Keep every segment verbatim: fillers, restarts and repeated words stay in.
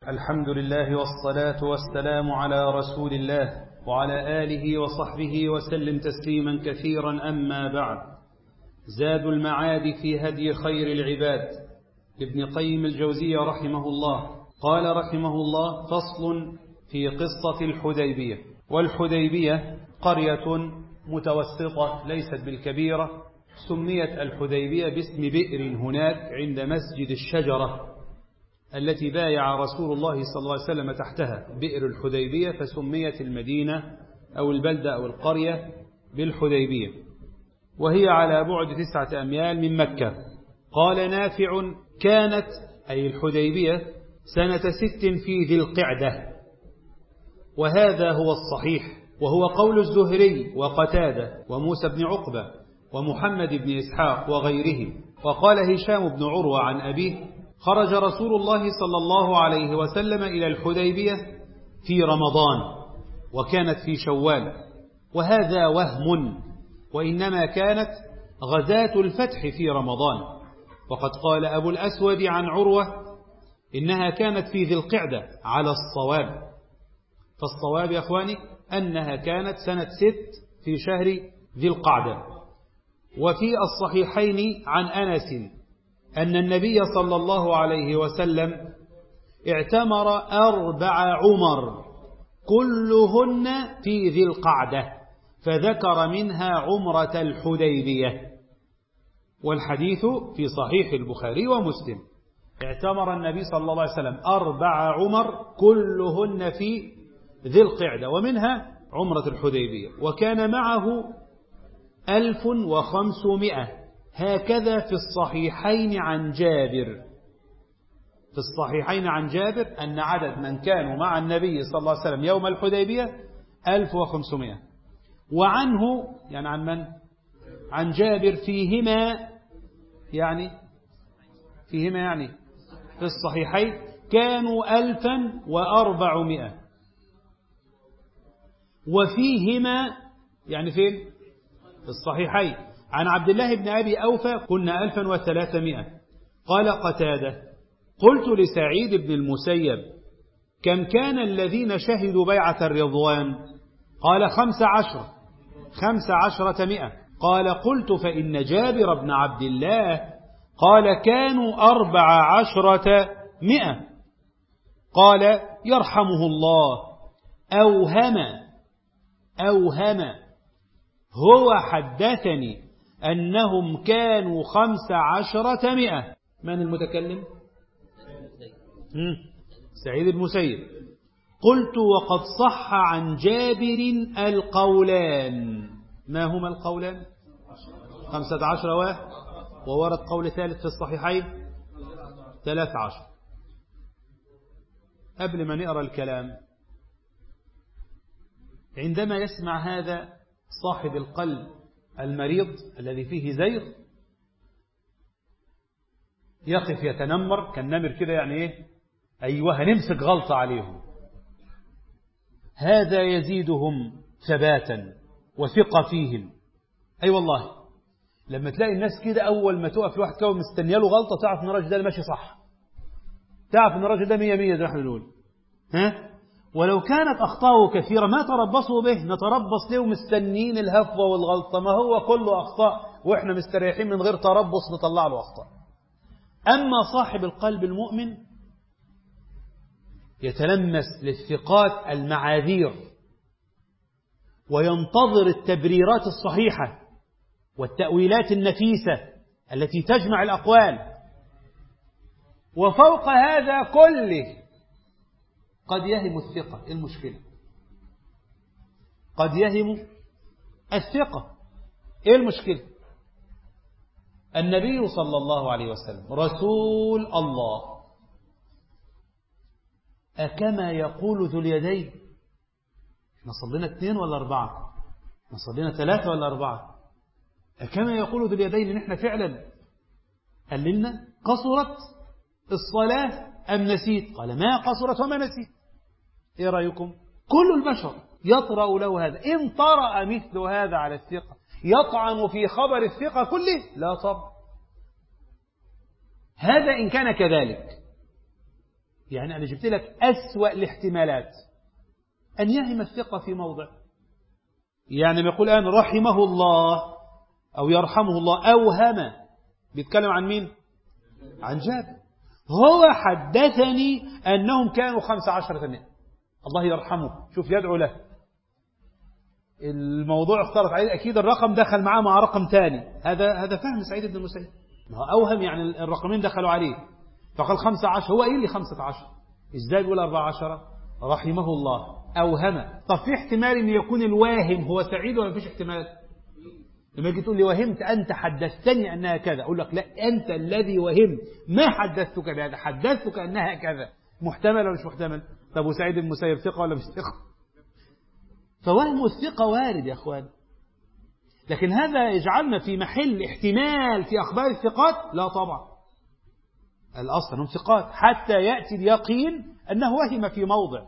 الحمد لله والصلاة والسلام على رسول الله وعلى آله وصحبه وسلم تسليما كثيرا. أما بعد، زاد المعاد في هدي خير العباد لابن قيم الجوزية رحمه الله. قال رحمه الله: فصل في قصة الحديبية. والحديبية قرية متوسطة ليست بالكبيرة، سميت الحديبية باسم بئر هناك عند مسجد الشجرة التي بايع رسول الله صلى الله عليه وسلم تحتها، بئر الحديبية، فسميت المدينة أو البلدة أو القرية بالحديبية، وهي على بعد تسعة أميال من مكة. قال نافع: كانت أي الحديبية سنة ست في ذي القعدة، وهذا هو الصحيح، وهو قول الزهري وقتادة وموسى بن عقبة ومحمد بن إسحاق وغيرهم. وقال هشام بن عروة عن أبيه: خرج رسول الله صلى الله عليه وسلم إلى الحديبية في رمضان، وكانت في شوال، وهذا وهم، وإنما كانت غزاة الفتح في رمضان. وقد قال أبو الأسود عن عروة إنها كانت في ذي القعدة على الصواب، فالصواب يا أخواني أنها كانت سنة ست في شهر ذي القعدة. وفي الصحيحين عن أنس أن النبي صلى الله عليه وسلم اعتمر أربع عمر كلهن في ذي القعدة، فذكر منها عمرة الحديبية، والحديث في صحيح البخاري ومسلم. اعتمر النبي صلى الله عليه وسلم أربع عمر كلهن في ذي القعدة، ومنها عمرة الحديبية، وكان معه ألف وخمسمائة، هكذا في الصحيحين عن جابر. في الصحيحين عن جابر أن عدد من كانوا مع النبي صلى الله عليه وسلم يوم الحديبية ألف وخمسمائة. وعنه يعني عن من؟ عن جابر فيهما يعني فيهما يعني في الصحيحين كانوا ألفا وأربعمائة، وفيهما يعني فين؟ في الصحيحين عن عبد الله بن أبي أوفى كنا ألفا وثلاثمائة. قال قتادة: قلت لسعيد بن المسيب: كم كان الذين شهدوا بيعة الرضوان؟ قال: خمس عشر خمس عشرة مئة. قال: قلت فإن جابر بن عبد الله قال: كانوا أربع عشرة مئة. قال: يرحمه الله، أوهم أوهم هو حدثني أنهم كانوا خمس عشرة مئة. من المتكلم؟ سعيد المسيب. قلت: وقد صح عن جابر القولان. ما هما القولان؟ خمسة عشر واحد، وورد قول ثالث في الصحيحين ثلاث عشر. قبل ما نقرأ الكلام، عندما يسمع هذا صاحب القلب المريض الذي فيه زيغ يقف يتنمر كالنمر كده، يعني ايه؟ ايوه هنمسك غلطة عليهم. هذا يزيدهم ثباتا وثقة فيهم. اي أيوة والله، لما تلاقي الناس كده اول ما تقف لواحد كده مستنيه له غلطة، تعرف ان الراجل ده ماشي صح، تعرف ان الراجل ده مية مية زي ما احنا بنقول. ها؟ ولو كانت أخطاءه كثيرة ما تربصوا به، نتربص ليه ومستنين الهفوة والغلطة؟ ما هو كله أخطاء وإحنا مستريحين من غير تربص نطلع له أخطاء. أما صاحب القلب المؤمن يتلمس للثقات المعاذير، وينتظر التبريرات الصحيحة والتأويلات النفيسة التي تجمع الأقوال. وفوق هذا كله قد يهم الثقة. إيه المشكلة؟ قد يهم الثقة. إيه المشكلة؟ النبي صلى الله عليه وسلم رسول الله، أكما يقول ذو اليدين؟ احنا صلينا اثنين ولا أربعة؟ احنا صلينا ثلاثة ولا أربعة؟ أكما يقول ذو اليدين إن احنا فعلا قللنا؟ قصرت الصلاة أم نسيت؟ قال: ما قصرت وما نسيت. إيه رأيكم؟ كل البشر يطرأ له هذا. إن طرأ مثل هذا على الثقة يطعن في خبر الثقة كله؟ لا طبعا. هذا إن كان كذلك. يعني أنا جبت لك أسوأ الاحتمالات أن يهم الثقة في موضع. يعني ما يقول الآن رحمه الله أو يرحمه الله أوهم، بيتكلم عن مين؟ عن جابر. هو حدثني أنهم كانوا خمس عشرة مئة، الله يرحمه، شوف يدعو له. الموضوع اختلط عليه، أكيد الرقم دخل معاه مع رقم ثاني. هذا هذا فهم سعيد بن المسيب. ما هو أوهم يعني الرقمين دخلوا عليه، فقال خمسة عشر. هو إيه اللي خمسة عشر؟ إزاي بيقول أربعة عشر؟ رحمه الله أوهم. طب في احتمال أن يكون الواهم هو سعيد ولا فيش احتمال؟ لما يجي تقول لي وهمت أنت حدثتني أنها كذا، أقول لك لا، أنت الذي وهمت، ما حدثتك بهذا، حدثتك أنها كذا. محتمل ولا مش محتمل؟ طب وسعيد بن المسيب ثقة ولا مش ثقة؟ فوهم الثقة وارد يا أخوان، لكن هذا يجعلنا في محل احتمال في أخبار الثقات؟ لا طبعا، الأصل أنهم ثقات حتى يأتي اليقين أنه وهم في موضع،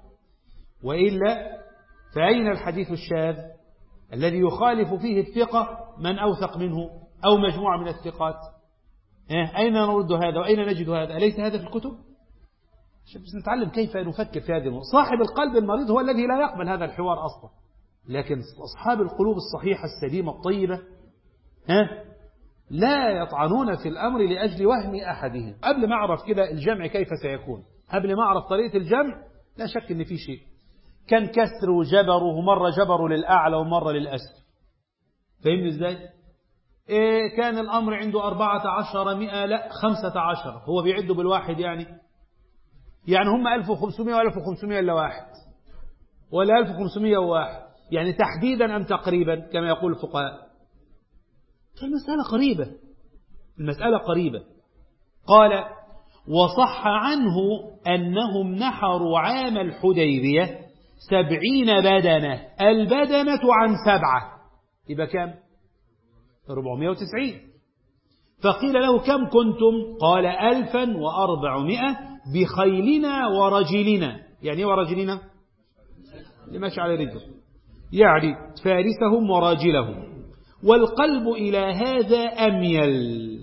وإلا فأين الحديث الشاذ الذي يخالف فيه الثقة من أوثق منه أو مجموعة من الثقات؟ أين نرد هذا وأين نجد هذا؟ أليس هذا في الكتب؟ بس نتعلم كيف نفكر في هذه الأمور. صاحب القلب المريض هو الذي لا يقبل هذا الحوار أصلا، لكن أصحاب القلوب الصحيحة السليمة الطيبة ها لا يطعنون في الأمر لأجل وهم أحدهم. قبل ما أعرف كده الجمع كيف سيكون، قبل ما أعرف طريقة الجمع، لا شك أن في شيء كان كسر وجبر، ومرة جبروا للأعلى ومرة للأسفل. فهمني إزاي؟ إيه كان الأمر عنده أربعة عشر مئة، لا خمسة عشر، هو بيعدوا بالواحد يعني يعني هم ألف وخمسمائة وألف وخمسمائة إلا واحد، ولا ألف وخمسمائة وواحد، يعني تحديدا أم تقريبا كما يقول الفقهاء. فالمسألة قريبة، المسألة قريبة. قال وصح عنه أنهم نحروا عام الحديبية سبعين بدنة، البدنة عن سبعة، يبقى كم؟ أربعمائة وتسعين. فقيل له كم كنتم؟ قال ألفا وأربعمائة بخيلنا ورجلنا. يعني ورجلنا اللي ماشي على رجل، يعني فارسهم وراجلهم. والقلب إلى هذا أميل.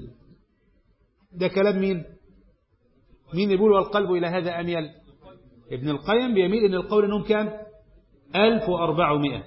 ده كلام مين؟ مين يقول والقلب إلى هذا أميل؟ ابن القيم بيميل إن القول إنهم كان ألف وأربعمائة،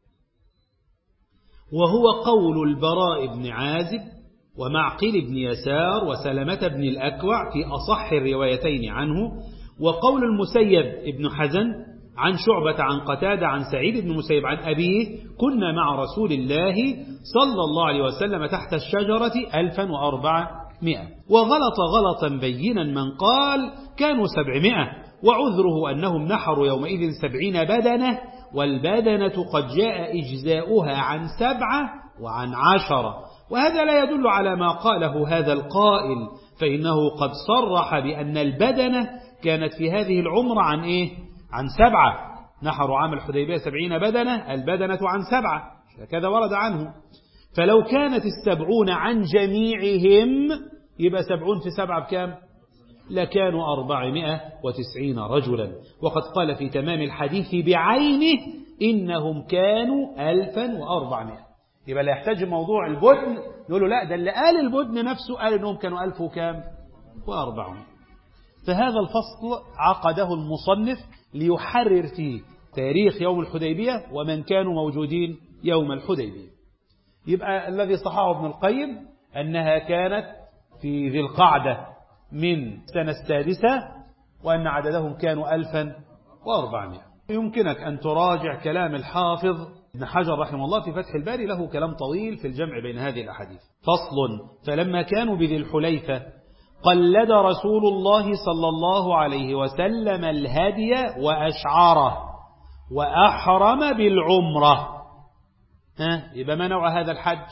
وهو قول البراء بن عازب ومعقل بن يسار وسلمة بن الأكوع في أصح الروايتين عنه، وقول المسيب ابن حزن عن شعبة عن قتادة عن سعيد بن المسيب عن أبيه كنا مع رسول الله صلى الله عليه وسلم تحت الشجرة ألفا وأربعمائة. وغلط غلطا بينا من قال كانوا سبعمائة، وعذره أنهم نحروا يومئذ سبعين بدنة، والبدنة قد جاء إجزاؤها عن سبعة وعن عشرة. وهذا لا يدل على ما قاله هذا القائل، فإنه قد صرح بأن البدنة كانت في هذه العمرة عن إيه؟ عن سبعة. نحروا عام الحديبية سبعين بدنة، البدنة عن سبعة، هكذا ورد عنه. فلو كانت السبعون عن جميعهم يبقى سبعون في سبعة بكام؟ لكانوا أربعمائة وتسعين رجلا. وقد قال في تمام الحديث بعينه إنهم كانوا ألفا وأربعمائة. يبقى لا يحتاج موضوع البدن نقول له لا، ده اللي قال البدن نفسه قال إنهم كانوا ألف وكام؟ وأربعمائة. فهذا الفصل عقده المصنف ليحرر فيه تاريخ يوم الحديبية ومن كانوا موجودين يوم الحديبية. يبقى الذي صححه ابن القيم أنها كانت في ذي القعدة من السنة السادسة، وأن عددهم كانوا ألفا وأربعمائة. يمكنك أن تراجع كلام الحافظ ابن حجر رحمه الله في فتح الباري، له كلام طويل في الجمع بين هذه الأحاديث. فصل. فلما كانوا بذي الحليفة قلد رسول الله صلى الله عليه وسلم الهدي وأشعره وأحرم بالعمرة. ها يبقى ما نوع هذا الحج؟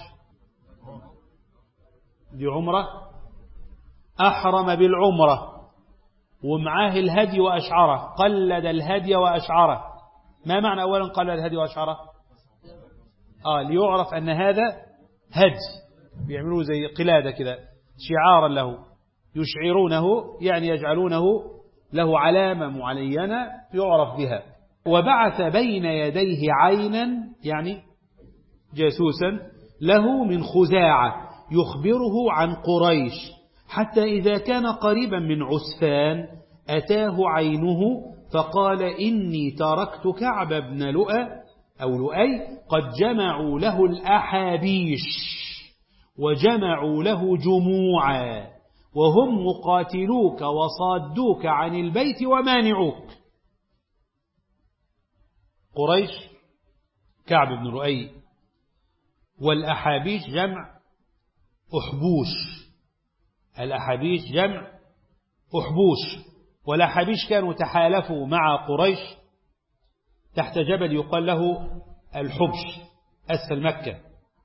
دي عمرة، أحرم بالعمرة ومعاه الهدي وأشعره، قلد الهدي وأشعره. ما معنى أولا قلد الهدي وأشعره؟ آه ليعرف أن هذا هدي، بيعملوه زي قلادة كده شعارا له، يشعرونه يعني يجعلونه له علامة معينة يعرف بها. وبعث بين يديه عينا يعني جاسوسا له من خزاعة يخبره عن قريش، حتى إذا كان قريبا من عسفان أتاه عينه فقال إني تركت كعب بن لؤي أو لؤي قد جمعوا له الأحابيش وجمعوا له جموعا وهم مقاتلوك وصادوك عن البيت ومانعوك. قريش كعب بن لؤي، والأحابيش جمع أحبوش، الأحابيش جمع أحبوش، والأحابيش كانوا تحالفوا مع قريش تحت جبل يقال له الحبش أسفل مكة،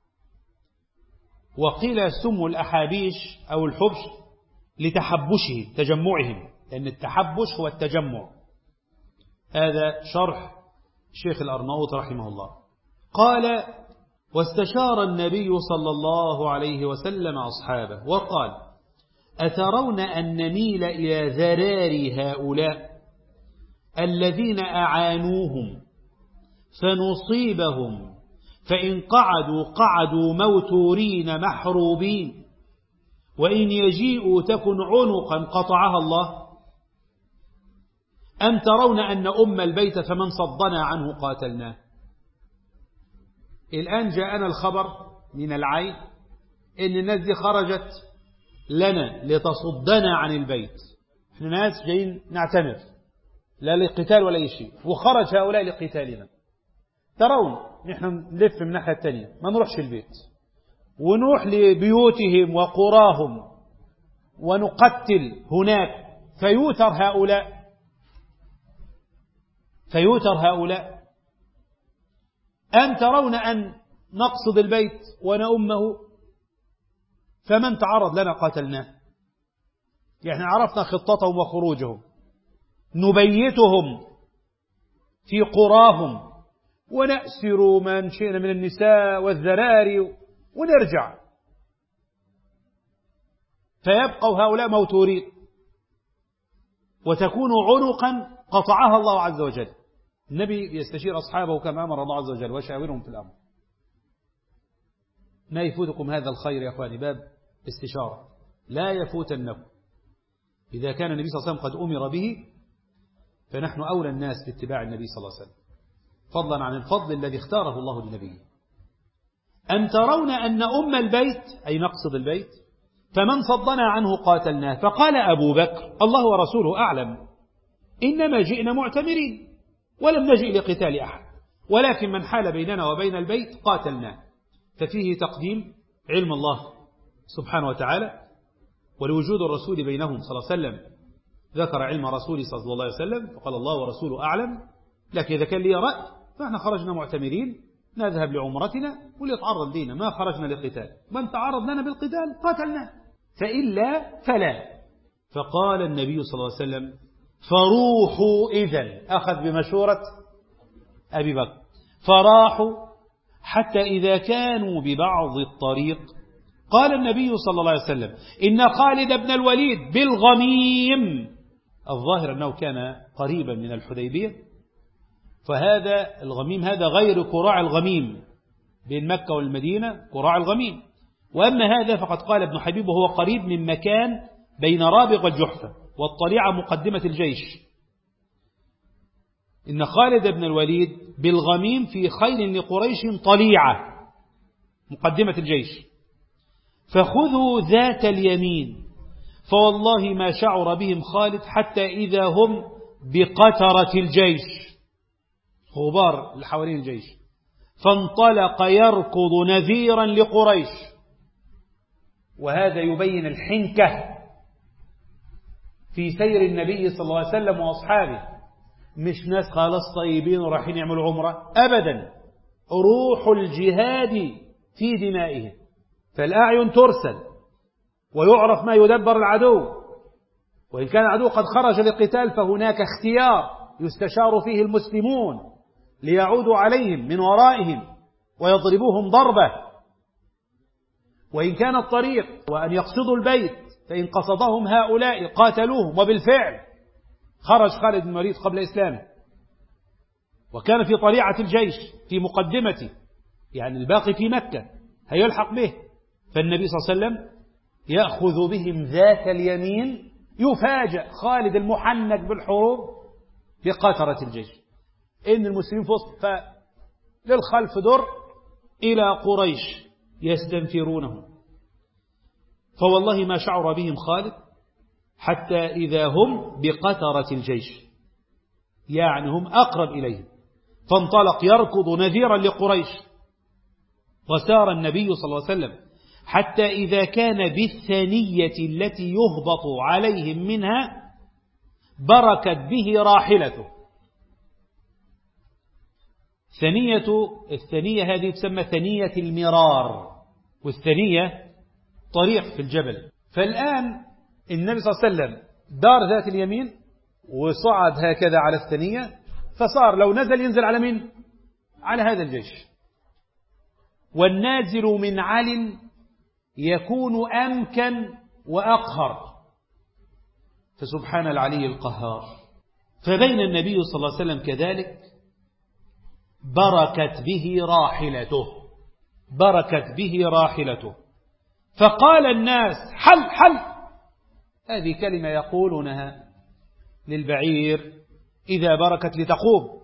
وقيل سموا الأحابيش أو الحبش لتحبشه تجمعهم، لأن التحبش هو التجمع. هذا شرح شيخ الأرناؤوط رحمه الله. قال: واستشار النبي صلى الله عليه وسلم أصحابه وقال: أترون أن نميل إلى ذرار هؤلاء الذين أعانوهم فنصيبهم فإن قعدوا قعدوا موتورين محروبين وإن يجيئوا تكن عنقا قطعها الله؟ أم ترون أن أم البيت فمن صدنا عنه قاتلناه؟ الآن جاءنا الخبر من العين إن الناس دي خرجت لنا لتصدنا عن البيت، احنا ناس جايين نعتمر لا للقتال ولا أي شيء، وخرج هؤلاء لقتالنا. ترون نحن نلف من الناحية الثانية، ما نروحش البيت ونروح لبيوتهم وقراهم ونقتل هناك فيوتر هؤلاء فيوتر هؤلاء أم ترون أن نقصد البيت ونأمه فمن تعرض لنا قاتلناه؟ يعني عرفنا خطتهم وخروجهم، نبيتهم في قراهم ونأسر من شئنا من النساء والذراري ونرجع، فيبقوا هؤلاء موتورين وتكون عنقا قطعها الله عز وجل. النبي يستشير أصحابه كما أمر الله عز وجل وشاورهم في الأمر. ما يفوتكم هذا الخير يا أخواني، باب استشارة لا يفوتنكم. إذا كان النبي صلى الله عليه وسلم قد أمر به فنحن أولى الناس باتباع النبي صلى الله عليه وسلم، فضلا عن الفضل الذي اختاره الله لنبيه. أم ترون أن أم البيت أي نقصد البيت فمن صدنا عنه قاتلناه؟ فقال أبو بكر: الله ورسوله أعلم، إنما جئنا معتمرين ولم نجئ لقتال أحد، ولكن من حال بيننا وبين البيت قاتلناه. ففيه تقديم علم الله سبحانه وتعالى ولوجود الرسول بينهم صلى الله عليه وسلم، ذكر علم رسوله صلى الله عليه وسلم فقال الله ورسوله أعلم. لكن إذا كان لي رأي فإحنا خرجنا معتمرين نذهب لعمرتنا وليتعرض لنا، ما خرجنا للقتال، من تعرض لنا بالقتال قاتلناه، فإلا فلا. فقال النبي صلى الله عليه وسلم: فروحوا إذن، أخذ بمشورة أبي بكر، فراحوا حتى إذا كانوا ببعض الطريق قال النبي صلى الله عليه وسلم: إن خالد بن الوليد بالغميم. الظاهر أنه كان قريبا من الحديبية، فهذا الغميم هذا غير قراع الغميم بين مكة والمدينة، قراع الغميم. وأما هذا فقد قال ابن حبيب وهو قريب من مكان بين رابغ والجحفة، والطليعة مقدمة الجيش. إن خالد بن الوليد بالغميم في خيل لقريش طليعة مقدمة الجيش، فخذوا ذات اليمين. فوالله ما شعر بهم خالد حتى إذا هم بقترة الجيش، غبار اللي حوالين الجيش، فانطلق يركض نذيرا لقريش. وهذا يبين الحنكة في سير النبي صلى الله عليه وسلم وأصحابه، مش ناس خلاص طيبين ورايحين يعملوا عمرة، أبدا، روح الجهاد في دمائهم. فالأعين ترسل ويعرف ما يدبر العدو، وإن كان العدو قد خرج للقتال فهناك اختيار يستشار فيه المسلمون ليعودوا عليهم من ورائهم ويضربوهم ضربة. وإن كان الطريق وأن يقصدوا البيت فإن قصدهم هؤلاء قاتلوهم، وبالفعل خرج خالد بن الوليد قبل إسلامه وكان في طليعة الجيش في مقدمته، يعني الباقي في مكة هيلحق به. فالنبي صلى الله عليه وسلم يأخذ بهم ذات اليمين يفاجأ خالد المحنك بالحروب بقترة الجيش، إن المسلمين في وسط، فللخلف در إلى قريش يستنفرونهم. فوالله ما شعر بهم خالد حتى إذا هم بقترة الجيش، يعني هم أقرب إليه، فانطلق يركض نذيرا لقريش. وسار النبي صلى الله عليه وسلم حتى إذا كان بالثنية التي يهبط عليهم منها بركت به راحلته. ثنية الثنية هذه تسمى ثنية المرار، والثنية طريق في الجبل. فالآن النبي صلى الله عليه وسلم دار ذات اليمين وصعد هكذا على الثنية، فصار لو نزل ينزل على مين؟ على هذا الجيش. والنازل من عل يكون أمكن وأقهر، فسبحان العلي القهار. فبين النبي صلى الله عليه وسلم كذلك بركت به راحلته، بركت به راحلته. فقال الناس حل حل، هذه كلمة يقولونها للبعير إذا بركت لتقوم.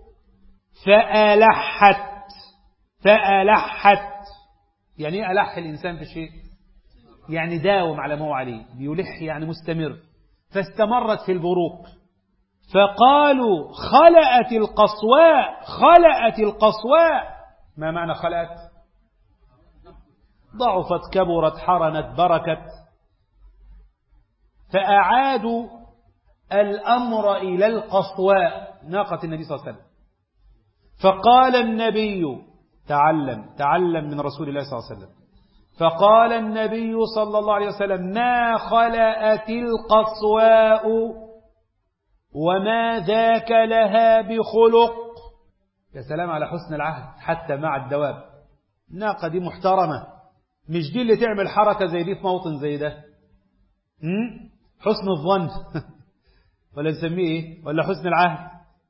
فألحت، فألحت يعني ألح الإنسان في شيء، يعني داوم على ما هو عليه، بيلح يعني مستمر. فاستمرت في البروق، فقالوا خلأت القصواء، خلأت القصواء. ما معنى خلأت؟ ضعفت، كبرت، حرنت، بركت. فأعادوا الأمر إلى القصواء، ناقة النبي صلى الله عليه وسلم. فقال النبي، تعلم تعلم من رسول الله صلى الله عليه وسلم، فقال النبي صلى الله عليه وسلم ما خلأت القصواء وما ذاك لها بخلق. يا سلام على حسن العهد حتى مع الدواب. الناقة دي محترمة، مش دي اللي تعمل حركة زي دي في موطن زي ده. حسن الظن ولا نسميه ايه، ولا حسن العهد.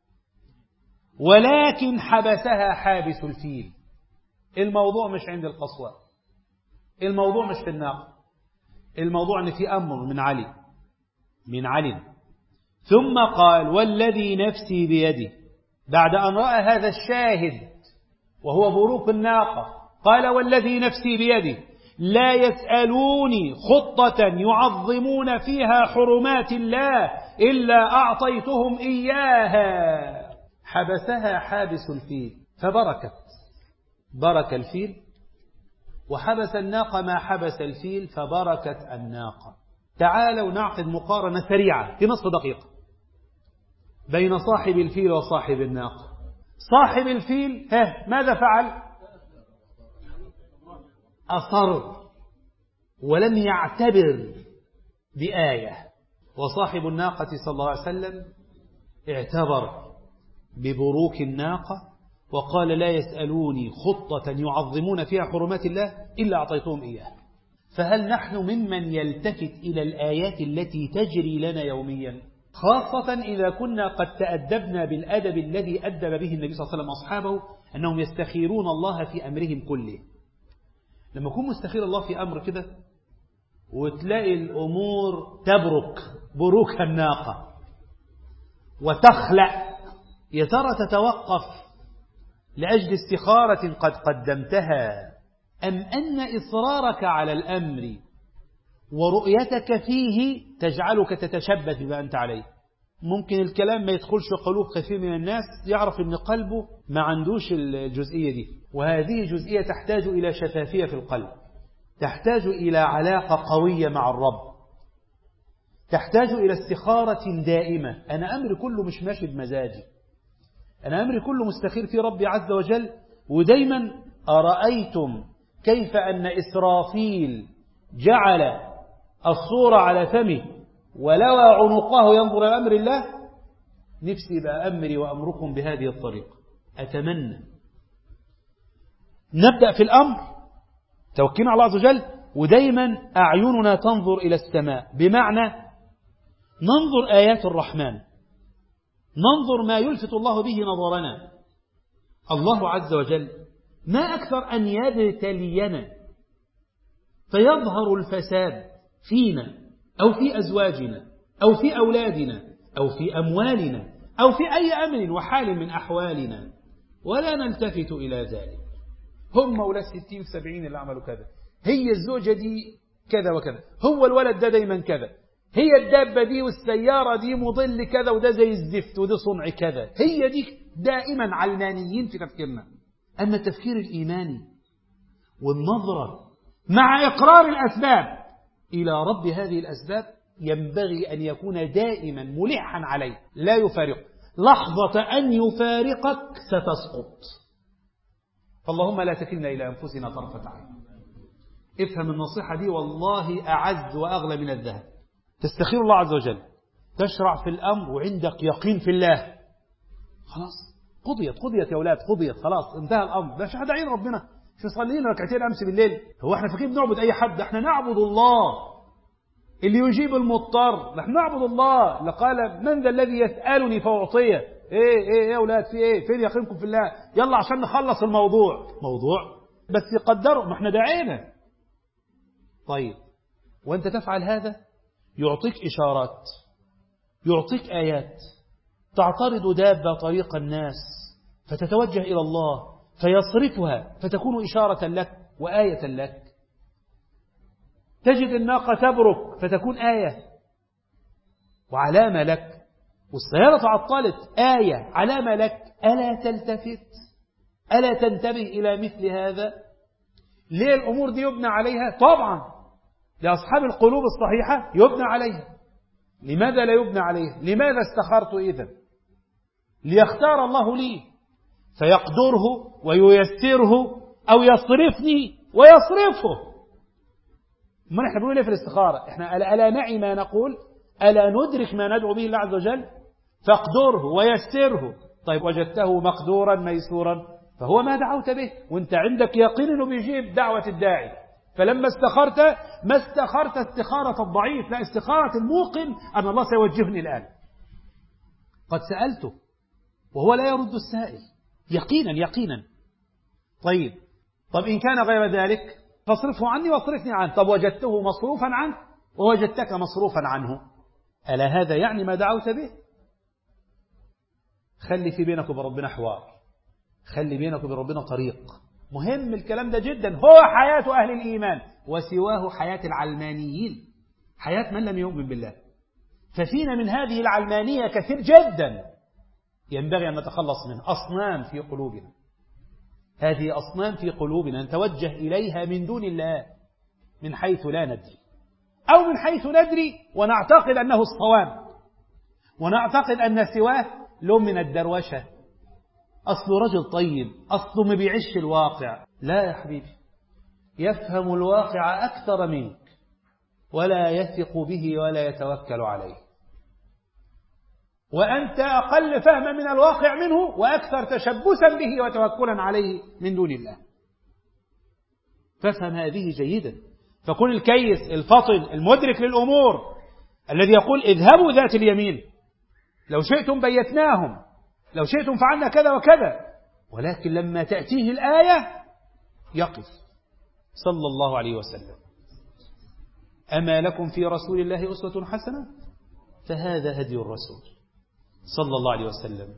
ولكن حبسها حابس الفيل. الموضوع مش عند القصواء، الموضوع مش في الناقة، الموضوع ان في امر من علي، من علي. ثم قال والذي نفسي بيده، بعد ان راى هذا الشاهد وهو بروق الناقة، قال والذي نفسي بيده لا يسألوني خطة يعظمون فيها حرمات الله إلا أعطيتهم إياها. حبسها حابس الفيل فبركت، برك الفيل. وحبس الناقة ما حبس الفيل فبركت الناقة. تعالوا نعقد مقارنة سريعة في نصف دقيقة بين صاحب الفيل وصاحب الناقة. صاحب الفيل ها ماذا فعل؟ أصر ولم يعتبر بآية. وصاحب الناقة صلى الله عليه وسلم اعتبر ببروك الناقة وقال لا يسألوني خطة يعظمون فيها حرمات الله إلا أعطيتهم إياها. فهل نحن ممن يلتفت إلى الآيات التي تجري لنا يوميا، خاصة إذا كنا قد تأدبنا بالأدب الذي أدب به النبي صلى الله عليه وسلم أصحابه، أنهم يستخيرون الله في أمرهم كله. لما يكون مستخير الله في أمر كده وتلاقي الأمور تبرك بروك الناقة وتخلع، يا ترى تتوقف لأجل استخارة قد قدمتها، أم أن إصرارك على الأمر ورؤيتك فيه تجعلك تتشبث بما أنت عليه؟ ممكن الكلام ما يدخلش قلوب كثير من الناس، يعرف أن قلبه ما عندوش الجزئية دي. وهذه جزئية تحتاج إلى شفافية في القلب، تحتاج إلى علاقة قوية مع الرب، تحتاج إلى استخارة دائمة. أنا أمري كله مش ماشي بمزاجي، أنا أمري كله مستخير في ربي عز وجل. ودايما أرأيتم كيف أن إسرافيل جعل الصورة على فمه ولوى عنقه ينظر إلى أمر الله؟ نفسي بقى أمري وأمركم بهذه الطريقة. أتمنى نبدأ في الأمر توكلنا على الله عز وجل، ودايما أعيننا تنظر إلى السماء، بمعنى ننظر آيات الرحمن، ننظر ما يلفت الله به نظرنا. الله عز وجل ما أكثر أن يبتلينا فيظهر الفساد فينا أو في أزواجنا أو في أولادنا أو في أموالنا أو في أي أمر وحال من أحوالنا، ولا نلتفت إلى ذلك. هم أولاد ستين وسبعين اللي عملوا كذا، هي الزوجة دي كذا وكذا، هو الولد ده دايما كذا، هي الدابة دي والسيارة دي مضل كذا، وده زي الزفت، وده صنع كذا. هي دي دائما علمانيين في تفكيرنا. أما التفكير الإيماني والنظرة مع إقرار الأسباب إلى رب هذه الأسباب ينبغي أن يكون دائما ملحا عليه، لا يفارق. لحظة أن يفارقك ستسقط. فاللهم لا تكلنا إلى أنفسنا طرفة عين. افهم النصيحة دي، والله أعز وأغلى من الذهب. تستخير الله عز وجل، تشرع في الأمر وعندك يقين في الله، خلاص قضيت قضيت يا أولاد، قضيت خلاص، انتهى الأمر. ده مش حد عين ربنا، مش مصلين ركعتين أمس بالليل. هو احنا فاكرين بنعبد أي حد؟ احنا نعبد الله اللي يجيب المضطر. نحن نعبد الله اللي قال من ذا الذي يسألني فأعطيه. ايه ايه يا أولاد، في ايه؟ فين يقينكم في الله؟ يلا عشان نخلص الموضوع. موضوع بس يقدروا، ما احنا دعينا. طيب وانت تفعل هذا يعطيك إشارات، يعطيك آيات، تعترض دابة طريق الناس فتتوجه إلى الله فيصرفها فتكون إشارة لك وآية لك. تجد الناقة تبرك فتكون آية وعلامة لك، والسيارة تعطلت آية علامة لك. ألا تلتفت؟ ألا تنتبه إلى مثل هذا؟ ليه الأمور دي يبنى عليها؟ طبعا لأصحاب القلوب الصحيحة يبنى عليها. لماذا لا يبنى عليها؟ لماذا استخرت إذن؟ ليختار الله لي فيقدره وييسره أو يصرفني ويصرفه. ما نحن بنقول ايه في الاستخارة؟ احنا ألا, ألا نعي ما نقول؟ ألا ندرك ما ندعو به الله عز وجل؟ فاقدره ويسره. طيب وجدته مقدورا ميسورا فهو ما دعوت به، وانت عندك يقين انه بيجيب دعوة الداعي. فلما استخرت ما استخرت استخارة الضعيف، لا، استخارة الموقن أن الله سيوجهني الآن. قد سألته وهو لا يرد السائل يقينا يقينا. طيب طب إن كان غير ذلك فاصرفه عني واصرفني عنه. طب وجدته مصروفا عنه ووجدتك مصروفا عنه، ألا هذا يعني ما دعوت به؟ خلي في بينك وبين ربنا حوار، خلي بينك وبين ربنا طريق. مهم الكلام ده جدا. هو حياة أهل الإيمان، وسواه حياة العلمانيين، حياة من لم يؤمن بالله. ففينا من هذه العلمانية كثير جدا ينبغي أن نتخلص منه. أصنام في قلوبنا، هذه أصنام في قلوبنا نتوجه إليها من دون الله من حيث لا ندري، أو من حيث ندري ونعتقد أنه الصواب، ونعتقد أن سواه لون من الدروشة، أصله رجل طيب، أصله ما بيعيش الواقع. لا يا حبيبي، يفهم الواقع أكثر منك ولا يثق به ولا يتوكل عليه، وأنت أقل فهما من الواقع منه وأكثر تشبثا به وتوكلا عليه من دون الله. فافهم هذه جيدا. فكن الكيس الفطن المدرك للأمور الذي يقول اذهبوا ذات اليمين، لو شئتم بيتناهم، لو شئتم فعلنا كذا وكذا، ولكن لما تأتيه الآية يقف صلى الله عليه وسلم. أما لكم في رسول الله أسوة حسنة؟ فهذا هدي الرسول صلى الله عليه وسلم.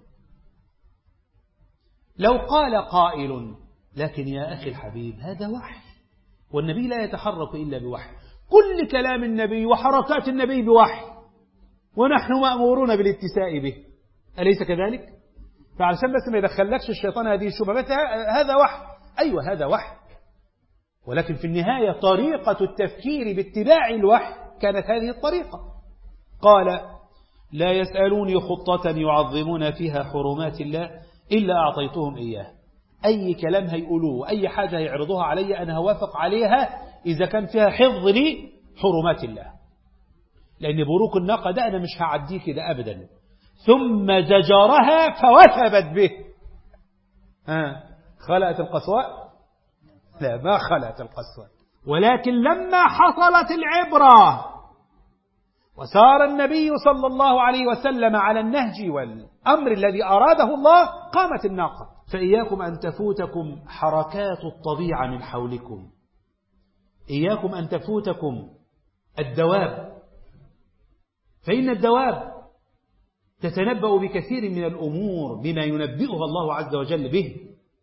لو قال قائل لكن يا أخي الحبيب هذا وحي، والنبي لا يتحرك إلا بوحي، كل كلام النبي وحركات النبي بوحي، ونحن مأمورون بالاتساء به، أليس كذلك؟ فعلشان بس ما يدخلكش الشيطان هذه الشبهة، بس هذا وحي. أيوة هذا وحي، ولكن في النهاية طريقة التفكير باتباع الوحي كانت هذه الطريقة. قال لا يسألوني خطة يعظمون فيها حرمات الله إلا أعطيتهم إياه. أي كلام هيقولوه وأي حاجة هيعرضوها علي أنا هوافق عليها إذا كان فيها حفظ لي حرمات الله، لأن بروك الناقة ده أنا مش هعديه كده أبدا. ثم زجرها فوثبت به. ها خلقت القصواء؟ لا، ما خلقت القصواء، ولكن لما حصلت العبرة وسار النبي صلى الله عليه وسلم على النهج والأمر الذي أراده الله قامت الناقة. فإياكم أن تفوتكم حركات الطبيعة من حولكم، إياكم أن تفوتكم الدواب، فإن الدواب تتنبأ بكثير من الأمور بما ينبئها الله عز وجل به،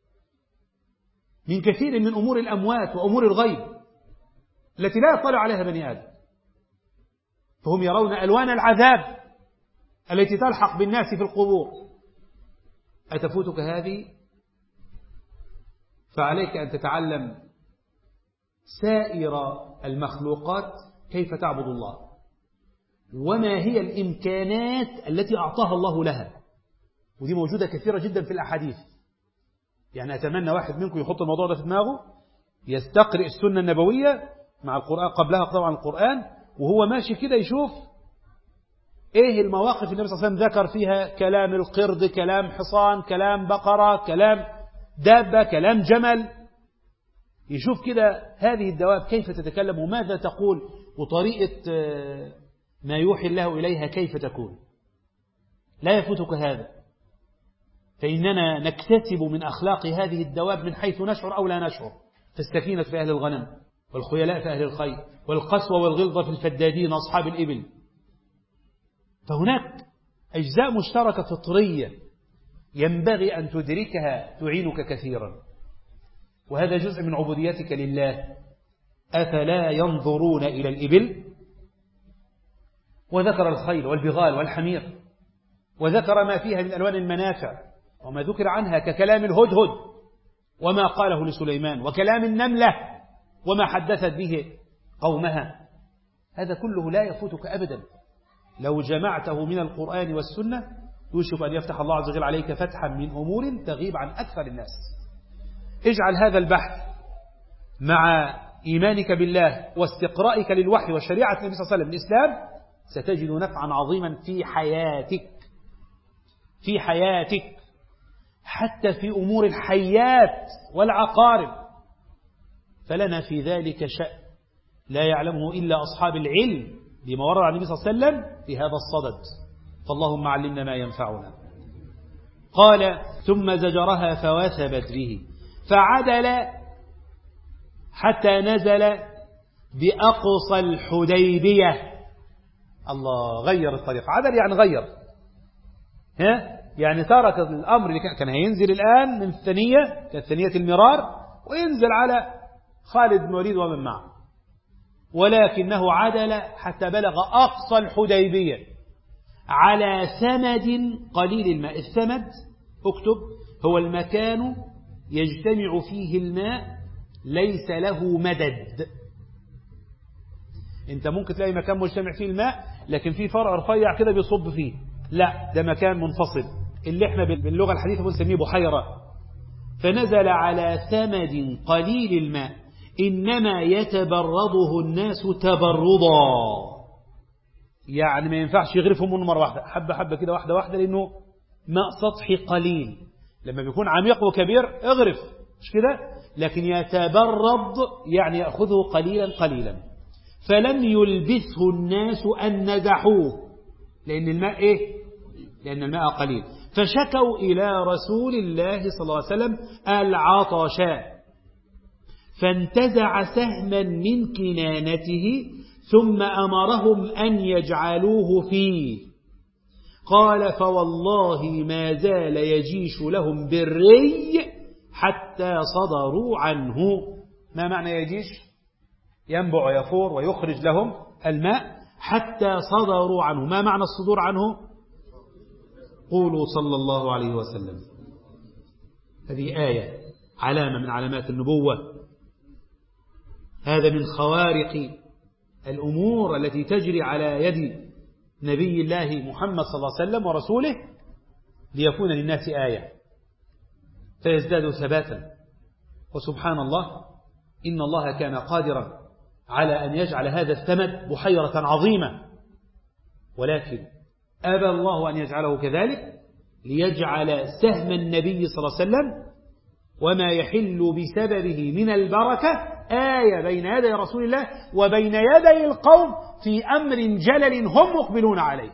من كثير من أمور الأموات وأمور الغيب التي لا يطلع عليها بني آدم. فهم يرون ألوان العذاب التي تلحق بالناس في القبور. أتفوتك هذه؟ فعليك أن تتعلم سائر المخلوقات كيف تعبد الله، وما هي الإمكانات التي أعطاها الله لها، ودي موجودة كثيرة جدا في الأحاديث. يعني أتمنى واحد منكم يحط الموضوع ده في دماغه، يستقرئ السنة النبوية مع القرآن، قبلها طبعا القرآن، وهو ماشي كده يشوف إيه المواقف النبي صلى الله عليه وسلم ذكر فيها كلام القرد، كلام حصان، كلام بقرة، كلام دابة، كلام جمل. يشوف كده هذه الدواب كيف تتكلم وماذا تقول، وطريقة ما يوحي الله إليها كيف تكون. لا يفوتك هذا، فإننا نكتسب من أخلاق هذه الدواب من حيث نشعر أو لا نشعر. فالسكينة في أهل الغنم، والخيلاء في أهل الخيل، والقسوة والغلظة في الفدادين أصحاب الإبل. فهناك أجزاء مشتركة فطرية ينبغي أن تدركها تعينك كثيرا، وهذا جزء من عبوديتك لله. أفلا ينظرون إلى الإبل، وذكر الخيل والبغال والحمير، وذكر ما فيها من ألوان المنافع وما ذكر عنها ككلام الهدهد وما قاله لسليمان، وكلام النملة وما حدثت به قومها. هذا كله لا يفوتك أبدا لو جمعته من القرآن والسنة. يوشك أن يفتح الله عز وجل عليك فتحا من أمور تغيب عن أكثر الناس. اجعل هذا البحث مع إيمانك بالله واستقرائك للوحي وشريعة النبي صلى الله عليه وسلم الإسلام، ستجد نفعا عظيما في حياتك في حياتك حتى في أمور الحيات والعقارب. فلنا في ذلك شأن لا يعلمه إلا أصحاب العلم بما ورد عن النبي صلى الله عليه وسلم في هذا الصدد. فاللهم علمنا ما ينفعنا. قال ثم زجرها فوثبت به فعدل حتى نزل بأقصى الحديبية. الله، غير الطريق. عدل يعني غير، ها يعني ترك الأمر اللي كان هينزل الآن من الثانية، كانت ثانية المرار، وينزل على خالد بن الوليد ومن معه، ولكنه عدل حتى بلغ أقصى الحديبية على ثمد قليل الماء. الثمد اكتب هو المكان يجتمع فيه الماء ليس له مدد. انت ممكن تلاقي مكان مجتمع فيه الماء لكن فيه فرع رفيع كده بيصب فيه، لا ده مكان منفصل اللي احنا باللغة الحديثة بنسميه بحيرة. فنزل على ثمد قليل الماء إنما يتبرضه الناس تبرضا، يعني ما ينفعش يغرفهم منه مرة واحدة، حبة حبة كده، واحدة واحدة، لأنه ماء سطحي قليل. لما بيكون عميق وكبير اغرف، مش كده؟ لكن يتبرض يعني يأخذه قليلا قليلا. فلم يلبثه الناس أن نزحوه، لأن الماء إيه؟ لأن الماء قليل. فشكوا إلى رسول الله صلى الله عليه وسلم العطش، فانتزع سهما من كنانته ثم أمرهم أن يجعلوه فيه. قال فوالله ما زال يجيش لهم بالري حتى صدروا عنه. ما معنى يجيش؟ ينبع ويفور ويخرج لهم الماء حتى صدروا عنه. ما معنى الصدور عنه؟ قولوا صلى الله عليه وسلم. هذه آية علامة من علامات النبوة. هذا من خوارق الأمور التي تجري على يد نبي الله محمد صلى الله عليه وسلم ورسوله ليكون للناس آية فيزدادوا ثباتا. وسبحان الله إن الله كان قادرا على أن يجعل هذا الثمد بحيرة عظيمة، ولكن أبى الله أن يجعله كذلك ليجعل سهم النبي صلى الله عليه وسلم وما يحل بسببه من البركة آية بين يدي رسول الله وبين يدي القوم في أمر جلل هم مقبلون عليه.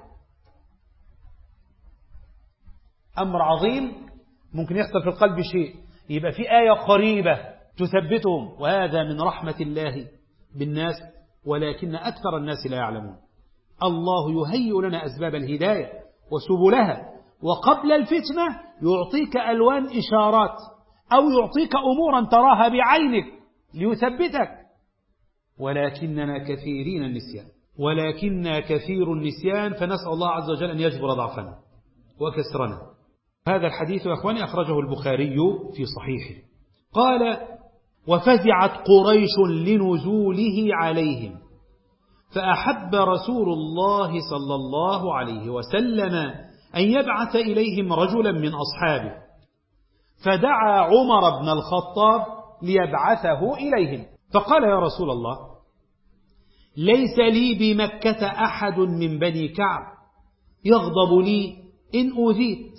أمر عظيم ممكن يحصل في القلب شيء، يبقى في آية قريبة تثبتهم، وهذا من رحمة الله بالناس، ولكن أكثر الناس لا يعلمون. الله يهيئ لنا أسباب الهداية وسبلها، وقبل الفتنة يعطيك ألوان إشارات أو يعطيك أمورا تراها بعينك ليثبتك، ولكننا كثيرين النسيان ولكننا كثير النسيان فنسأل الله عز وجل أن يجبر ضعفنا وكسرنا. هذا الحديث يا أخواني أخرجه البخاري في صحيحه. قال: وفزعت قريش لنزوله عليهم، فأحب رسول الله صلى الله عليه وسلم أن يبعث إليهم رجلا من أصحابه، فدعا عمر بن الخطاب ليبعثه إليهم، فقال: يا رسول الله، ليس لي بمكة أحد من بني كعب يغضب لي إن أوذيت،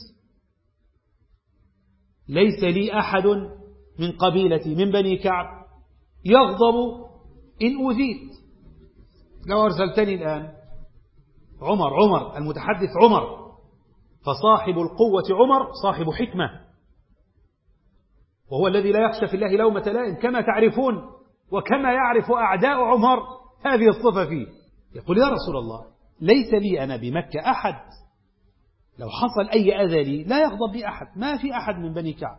ليس لي أحد من قبيلتي من بني كعب يغضب إن أوذيت. لو أرسلتني الآن عمر عمر المتحدث عمر، فصاحب القوة عمر صاحب حكمة، وهو الذي لا يخشى في الله لومة لائم كما تعرفون، وكما يعرف أعداء عمر هذه الصفة فيه. يقول: يا رسول الله، ليس لي أنا بمكة أحد، لو حصل أي أذى لي لا يغضب لي أحد، ما في أحد من بني كعب،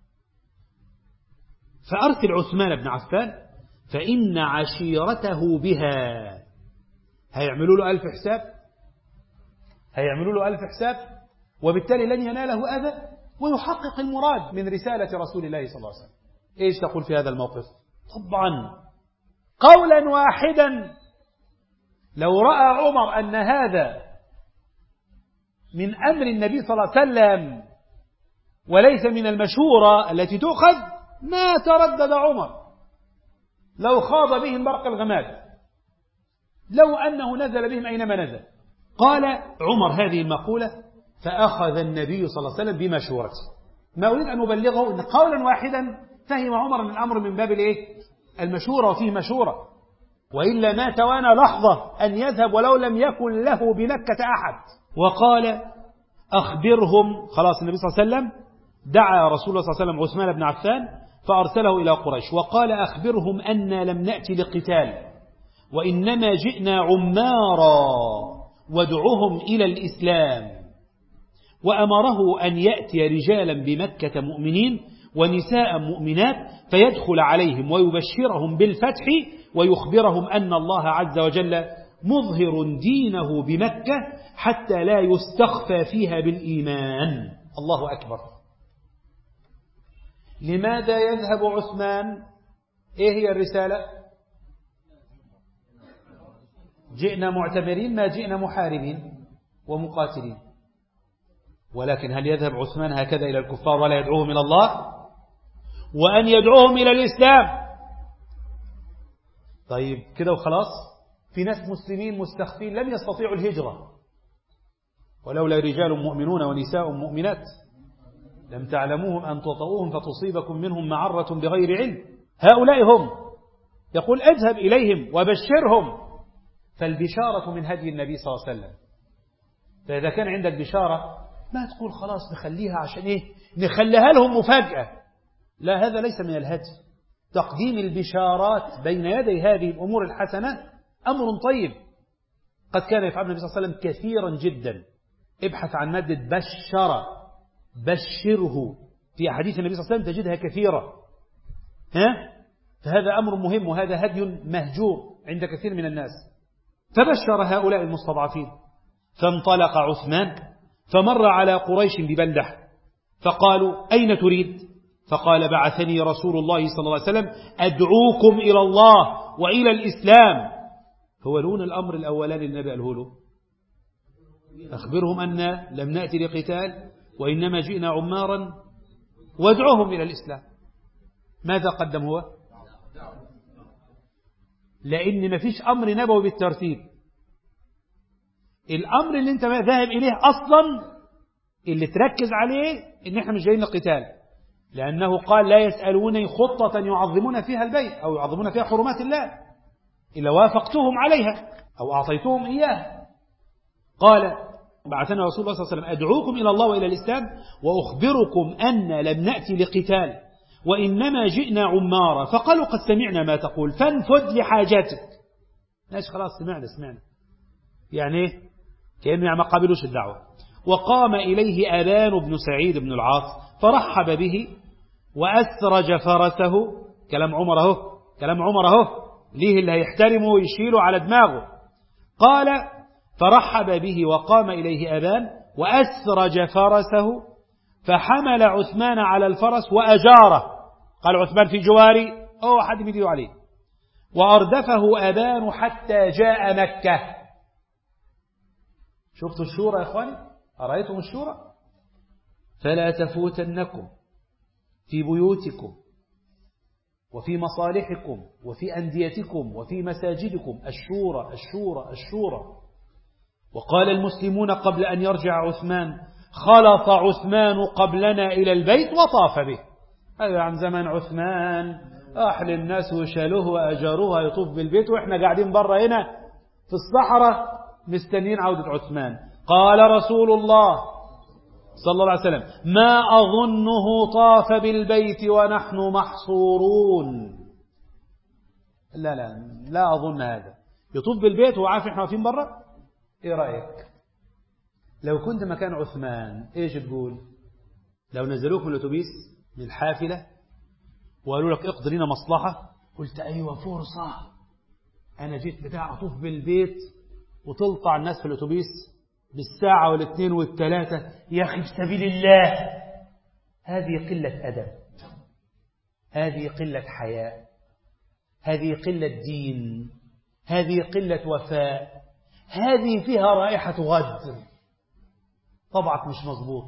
فأرسل عثمان بن عفان فإن عشيرته بها. هيعملوا له ألف حساب هيعملوا له ألف حساب وبالتالي لن يناله أذى ويحقق المراد من رسالة رسول الله صلى الله عليه وسلم. إيش تقول في هذا الموقف؟ طبعا قولا واحدا، لو رأى عمر أن هذا من أمر النبي صلى الله عليه وسلم وليس من المشورة التي تؤخذ ما تردد عمر، لو خاض بهم برق الغماد، لو أنه نزل بهم أينما نزل. قال عمر هذه المقولة، فأخذ النبي صلى الله عليه وسلم بمشورته. ما أريد أن أبلغه أن قولا واحدا فهم عمر أن الأمر من باب الإيه؟ المشورة، وفيه مشورة، وإلا ما توانى لحظة أن يذهب ولو لم يكن له بمكة أحد. وقال: أخبرهم. خلاص النبي صلى الله عليه وسلم دعا رسول الله صلى الله عليه وسلم عثمان بن عفان فأرسله إلى قريش، وقال: أخبرهم أن لم نأتي لقتال، وإنما جئنا عمارا، وادعهم إلى الإسلام. وأمره أن يأتي رجالا بمكة مؤمنين ونساء مؤمنات فيدخل عليهم ويبشرهم بالفتح ويخبرهم أن الله عز وجل مظهر دينه بمكة حتى لا يستخفى فيها بالإيمان. الله أكبر. لماذا يذهب عثمان؟ إيه هي الرسالة؟ جئنا معتبرين ما جئنا محاربين ومقاتلين. ولكن هل يذهب عثمان هكذا إلى الكفار ولا يدعوهم إلى الله؟ وأن يدعوهم إلى الإسلام. طيب كده وخلاص؟ في ناس مسلمين مستخفين لم يستطيعوا الهجرة، ولولا رجال مؤمنون ونساء مؤمنات لم تعلموهم أن تطؤوهم فتصيبكم منهم معرة بغير علم. هؤلاء هم. يقول: اذهب إليهم وبشرهم. فالبشارة من هدي النبي صلى الله عليه وسلم. فإذا كان عندك بشارة ما تقول خلاص نخليها عشان إيه؟ نخليها لهم مفاجأة. لا، هذا ليس من الهدي. تقديم البشارات بين يدي هذه الأمور الحسنة أمر طيب، قد كان يفعل النبي صلى الله عليه وسلم كثيرا جدا. ابحث عن مادة بشر، بشره، في أحاديث النبي صلى الله عليه وسلم تجدها كثيرة. ها؟ فهذا أمر مهم، وهذا هدي مهجور عند كثير من الناس. فبشر هؤلاء المستضعفين. فانطلق عثمان فمر على قريش ببلدة، فقالوا: أين تريد؟ فقال: بعثني رسول الله صلى الله عليه وسلم أدعوكم إلى الله وإلى الإسلام. هو لون الأمر الأولاني النبي قاله: أخبرهم أن لم نأتي لقتال وإنما جئنا عمارا وادعوهم إلى الإسلام. ماذا قدم هو؟ لأن ما فيش أمر نبوي بالترتيب. الأمر اللي انت ذاهب إليه أصلا اللي تركز عليه إن احنا مش جايين لقتال، لأنه قال: لا يسألوني خطة يعظمون فيها البيت أو يعظمون فيها حرمات الله إلا وافقتهم عليها أو أعطيتهم إياها. قال: بعثنا رسول الله صلى الله عليه وسلم أدعوكم إلى الله وإلى الإسلام وأخبركم أن لم نأتي لقتال وإنما جئنا عمارا. فقالوا: قد سمعنا ما تقول فانفذ لحاجتك. ماشي خلاص، سمعنا سمعنا يعني إيه؟ كأنه يعني ما قابلوش الدعوة. وقام إليه أبان بن سعيد بن العاص فرحب به وأسرج فرسه. كلام عمر اهو، كلام عمر اهو، ليه اللي هيحترمه ويشيله على دماغه. قال فرحب به وقام إليه أبان وأسرج فرسه فحمل عثمان على الفرس وأجاره. قال عثمان في جواري، أو حد بيديه عليه. وأردفه أبان حتى جاء مكة. شفتوا الشورى يا إخواني؟ أرأيتم الشورى؟ فلا تفوتنكم في بيوتكم وفي مصالحكم وفي أنديتكم وفي مساجدكم الشورى الشورى الشورى. وقال المسلمون قبل أن يرجع عثمان: خلط عثمان قبلنا إلى البيت وطاف به. هذا عن زمان عثمان، أحل الناس وشالوه وأجاروه يطوف بالبيت، وإحنا قاعدين برا هنا في الصحراء مستنين عودة عثمان. قال رسول الله صلى الله عليه وسلم: ما أظنه طاف بالبيت ونحن محصورون. لا لا لا أظن هذا، يطوف بالبيت وهو عارف إحنا واقفين برا. إيه رأيك لو كنت مكان عثمان؟ إيش تقول لو نزلوك من الأتوبيس من الحافلة وقالوا لك اقضي لنا مصلحة؟ قلت أيوة فرصة، أنا جيت بتاع أطوف بالبيت وتلطع الناس في الأتوبيس بالساعة والاثنين والثلاثة. يا أخي بسبيل الله، هذه قلة أدب، هذه قلة حياء، هذه قلة دين، هذه قلة وفاء، هذه فيها رائحة غد. طبعك مش مظبوط.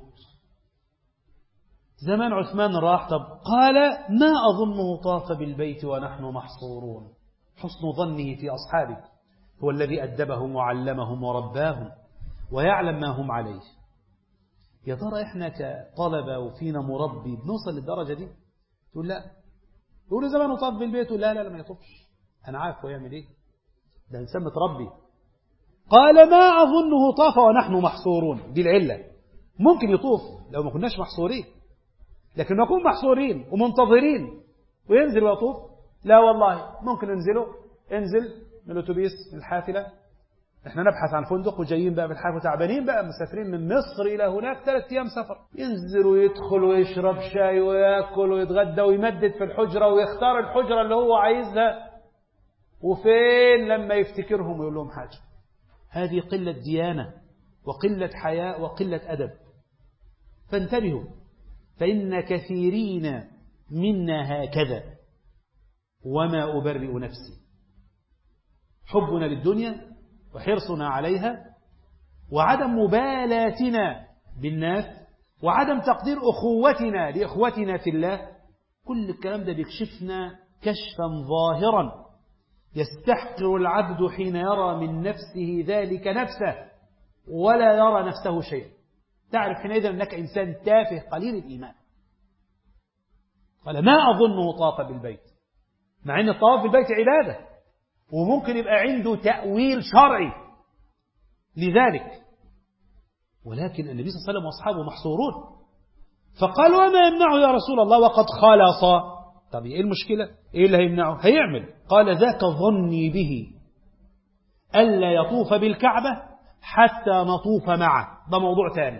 زمان عثمان راح، طب قال: ما أظنه طاف بالبيت ونحن محصورون. حسن ظنه في أصحابه، هو الذي أدبهم وعلمهم ورباهم ويعلم ما هم عليه. يا ترى إحنا كطلبة وفينا مربي بنوصل للدرجة دي؟ تقول لا، تقول زمان طاف بالبيت، لا لا لا ما يطوفش، أنا عارف هو يعمل إيه، ده إنسان متربي. قال: ما أظنه طاف ونحن محصورون. دي العلة، ممكن يطوف لو ما كناش محصورين، لكن نكون محصورين ومنتظرين وينزل ويطوف، لا والله ممكن ننزله. انزل من الأتوبيس من الحافلة، احنا نبحث عن فندق وجايين بقى بالحافلة تعبانين بقى، مسافرين من مصر إلى هناك ثلاث أيام سفر. ينزل ويدخل ويشرب شاي ويأكل ويتغدى ويمدد في الحجرة ويختار الحجرة اللي هو عايزها، وفين لما يفتكرهم ويقول لهم حاجة. هذه قلة ديانة وقلة حياء وقلة أدب. فانتبهوا، فإن كثيرين منا هكذا. وما أبرئ نفسي، حبنا للدنيا وحرصنا عليها وعدم مبالاتنا بالناس وعدم تقدير أخوتنا لإخوتنا في الله، كل الكلام ده بيكشفنا كشفا ظاهرا يستحقر العبد حين يرى من نفسه ذلك نفسه ولا يرى نفسه شيئا. تعرف حينئذ أنك إنسان تافه قليل الإيمان. قال: ما أظنه طاف بالبيت، مع أن الطواف بالبيت عبادة وممكن يبقى عنده تأويل شرعي لذلك، ولكن النبي صلى الله عليه وسلم وأصحابه محصورون. فقال: وما يمنعه يا رسول الله وقد خلص؟ طب إيه المشكلة؟ إيه اللي هيمنعه؟ هيعمل. قال: ذاك ظني به ألا يطوف بالكعبة حتى نطوف معه. ده موضوع ثاني.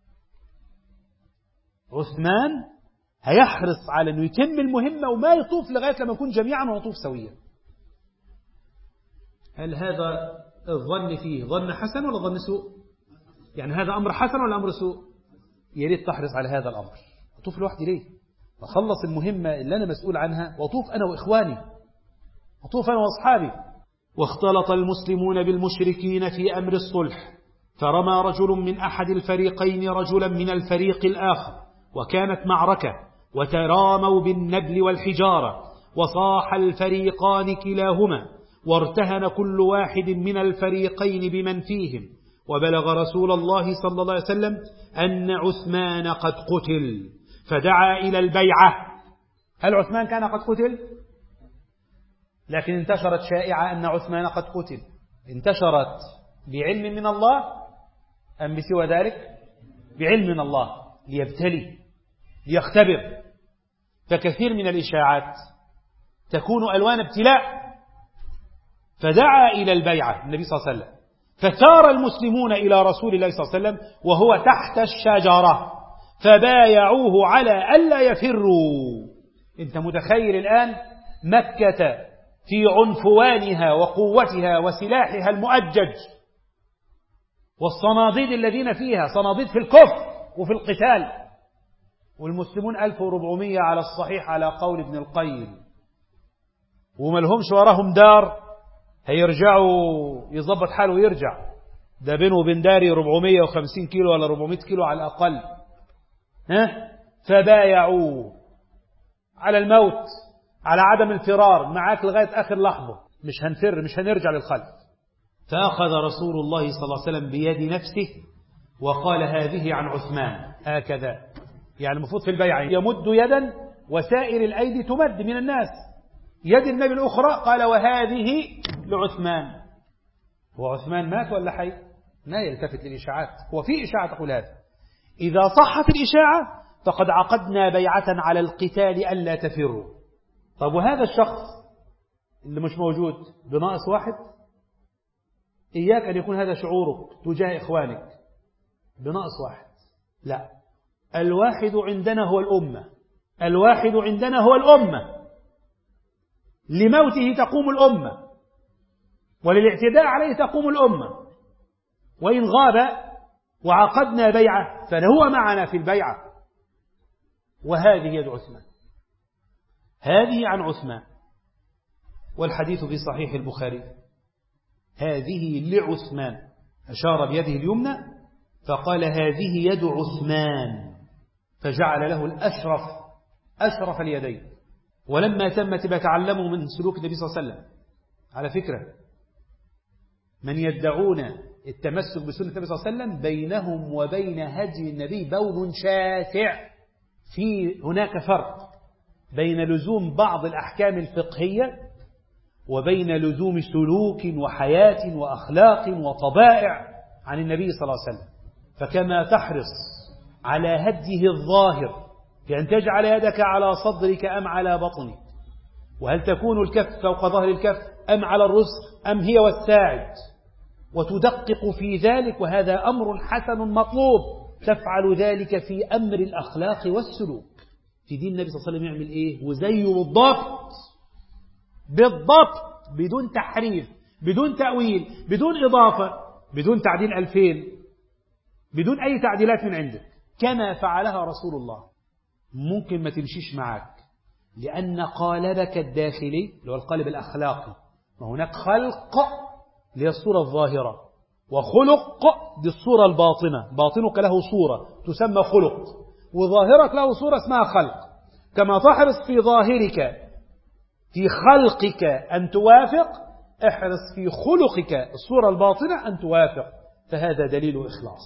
عثمان هيحرص على أنه يتم المهمة وما يطوف لغاية لما نكون جميعا ونطوف سويا. هل هذا الظن فيه ظن حسن ولا ظن سوء؟ يعني هذا أمر حسن ولا أمر سوء؟ يا ريت تحرص على هذا الأمر. أطوف لوحدي ليه؟ أخلص المهمة اللي أنا مسؤول عنها وأطوف أنا وإخواني، أطوف أنا وأصحابي. واختلط المسلمون بالمشركين في أمر الصلح، فرمى رجل من أحد الفريقين رجلا من الفريق الآخر، وكانت معركة، وتراموا بالنبل والحجارة، وصاح الفريقان كلاهما، وارتهن كل واحد من الفريقين بمن فيهم. وبلغ رسول الله صلى الله عليه وسلم أن عثمان قد قتل، فدعا إلى البيعة. هل عثمان كان قد قتل؟ لكن انتشرت شائعة أن عثمان قد قتل. انتشرت بعلم من الله أم بسوى ذلك؟ بعلم من الله، ليبتلي ليختبر. فكثير من الإشاعات تكون ألوان ابتلاء. فدعا إلى البيعة النبي صلى الله عليه وسلم، فسار المسلمون إلى رسول الله صلى الله عليه وسلم وهو تحت الشجرة فبايعوه على ألا يفروا. أنت متخيل الآن مكة في عنفوانها وقوتها وسلاحها المؤجج والصناديد الذين فيها صناديد في الكفر وفي القتال، والمسلمون ألف وأربعمائة على الصحيح على قول ابن القيم، وما لهمش وراهم دار هيرجعوا يظبط حاله ويرجع، ده بينه وبين داري أربعمائة وخمسين كيلو ولا أربعمائة كيلو على الأقل. ها؟ فبايعوه على الموت، على عدم الفرار، معاك لغاية آخر لحظة، مش هنفر، مش هنرجع للخلف. فأخذ رسول الله صلى الله عليه وسلم بيد نفسه وقال هذه عن عثمان، هكذا يعني المفروض في البيعة يمد يدا وسائر الأيدي تمد من الناس، يد النبي الأخرى قال وهذه لعثمان. هو عثمان مات ولا حي؟ لا يلتفت للإشاعات، هو في إشاعة تقول هذا. إذا صحت الإشاعة فقد عقدنا بيعة على القتال ألا تفروا. طب وهذا الشخص اللي مش موجود بناقص واحد، إياك أن يكون هذا شعورك تجاه إخوانك بناقص واحد، لا، الواحد عندنا هو الأمة، الواحد عندنا هو الأمة، لموته تقوم الأمة وللاعتداء عليه تقوم الأمة، وإن غاب وعقدنا بيعة فهو معنا في البيعة. وهذه يد عثمان، هذه عن عثمان، والحديث في صحيح البخاري. هذه لعثمان، أشار بيده اليمنى فقال هذه يد عثمان، فجعل له الأشرف أشرف اليدين. ولما تمت بتعلموا من سلوك النبي صلى الله عليه وسلم. على فكرة من يدعون التمسك بسنة النبي صلى الله عليه وسلم بينهم وبين هدي النبي بون شاسع. في هناك فرق بين لزوم بعض الأحكام الفقهية وبين لزوم سلوك وحياة وأخلاق وطبائع عن النبي صلى الله عليه وسلم. فكما تحرص على هديه الظاهر بأن تجعل يدك على صدرك أم على بطنك، وهل تكون الكف فوق ظهر الكف أم على الرسغ أم هي والساعد، وتدقق في ذلك، وهذا أمر حسن مطلوب. تفعل ذلك في أمر الأخلاق والسلوك. في دين النبي صلى الله عليه وسلم يعمل إيه؟ وزيه بالضبط بالضبط، بدون تحريف، بدون تأويل، بدون إضافة، بدون تعديل ألفين، بدون أي تعديلات من عندك، كما فعلها رسول الله. ممكن ما تمشيش معك لأن قالبك الداخلي اللي هو القالب الأخلاقي، وهناك خلق اللي هي الصورة الظاهرة، وخلق دي الصورة الباطنة. باطنك له صورة تسمى خلق، وظاهرك له صورة اسمها خلق. كما تحرص في ظاهرك في خلقك أن توافق، احرص في خلقك الصورة الباطنة أن توافق. فهذا دليل إخلاص،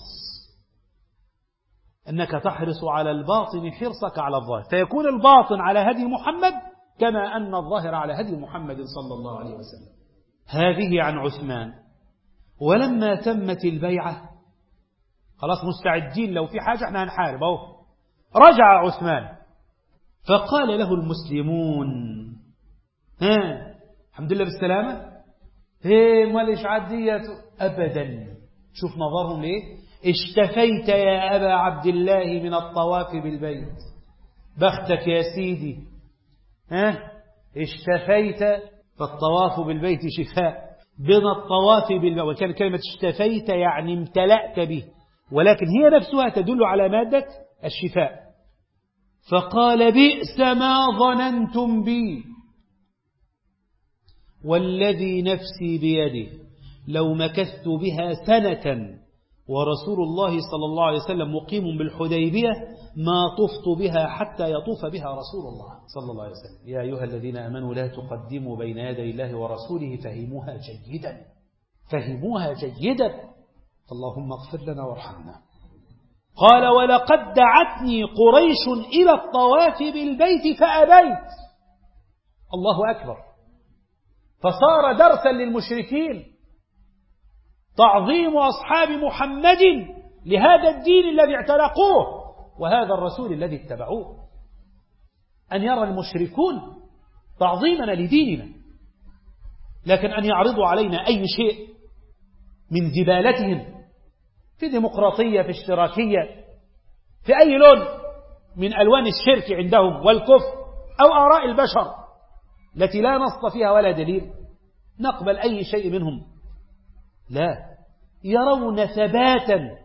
أنك تحرص على الباطن حرصك على الظاهر، فيكون الباطن على هدي محمد كما أن الظاهر على هدي محمد صلى الله عليه وسلم. هذه عن عثمان. ولما تمت البيعة خلاص مستعدين، لو في حاجة احنا هنحارب اهو. رجع عثمان فقال له المسلمون ها الحمد لله بالسلامة، ايه مالش عدية أبدا. شوف نظرهم ليه، اشتفيت يا أبا عبد الله من الطواف بالبيت، بختك يا سيدي، ها اشتفيت، فالطواف بالبيت شفاء، بين الطواف بالبيت، وكان كلمة اشتفيت يعني امتلأت به، ولكن هي نفسها تدل على مادة الشفاء. فقال بئس ما ظننتم بي والذي نفسي بيده لو مكثت بها سنة ورسول الله صلى الله عليه وسلم مقيم بالحديبية ما طفت بها حتى يطوف بها رسول الله صلى الله عليه وسلم. يا أيها الذين آمنوا لا تقدموا بين يدي الله ورسوله، فهموها جيدا، فهموها جيدا، اللهم اغفر لنا وارحمنا. قال ولقد دعتني قريش إلى الطواف بالبيت فأبيت. الله أكبر. فصار درسا للمشركين تعظيم أصحاب محمد لهذا الدين الذي اعتنقوه وهذا الرسول الذي اتبعوه. أن يرى المشركون تعظيمنا لديننا، لكن أن يعرضوا علينا أي شيء من زبالتهم في ديمقراطية، في اشتراكية، في أي لون من ألوان الشرك عندهم والكفر، أو آراء البشر التي لا نص فيها ولا دليل، نقبل أي شيء منهم؟ لا، يرون ثباتا،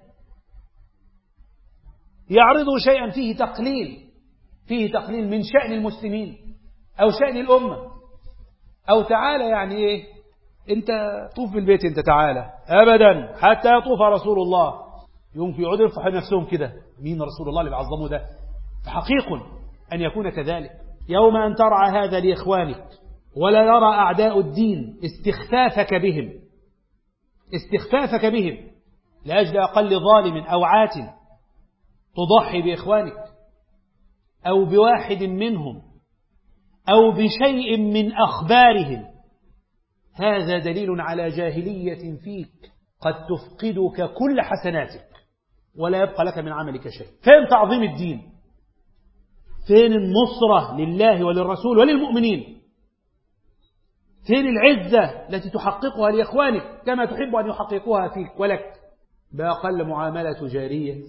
يعرضوا شيئا فيه تقليل فيه تقليل من شأن المسلمين أو شأن الأمة، أو تعالى يعني إيه أنت طوف بالبيت، أنت تعالى أبدا حتى يطوف رسول الله، يوم في عود يرفع نفسهم كده، مين رسول الله اللي بعظمه ده؟ فحقيق أن يكون كذلك. يوم أن ترعى هذا لإخوانك ولا يرى أعداء الدين استخفافك بهم استخفافك بهم لأجل أقل ظالم أو عات، تضحي بإخوانك أو بواحد منهم أو بشيء من أخبارهم، هذا دليل على جاهلية فيك قد تفقدك كل حسناتك ولا يبقى لك من عملك شيء. فين تعظيم الدين؟ فين النصرة لله وللرسول وللمؤمنين؟ فين العزة التي تحققها لإخوانك كما تحب أن يحققوها فيك ولك؟ بأقل معاملة تجارية،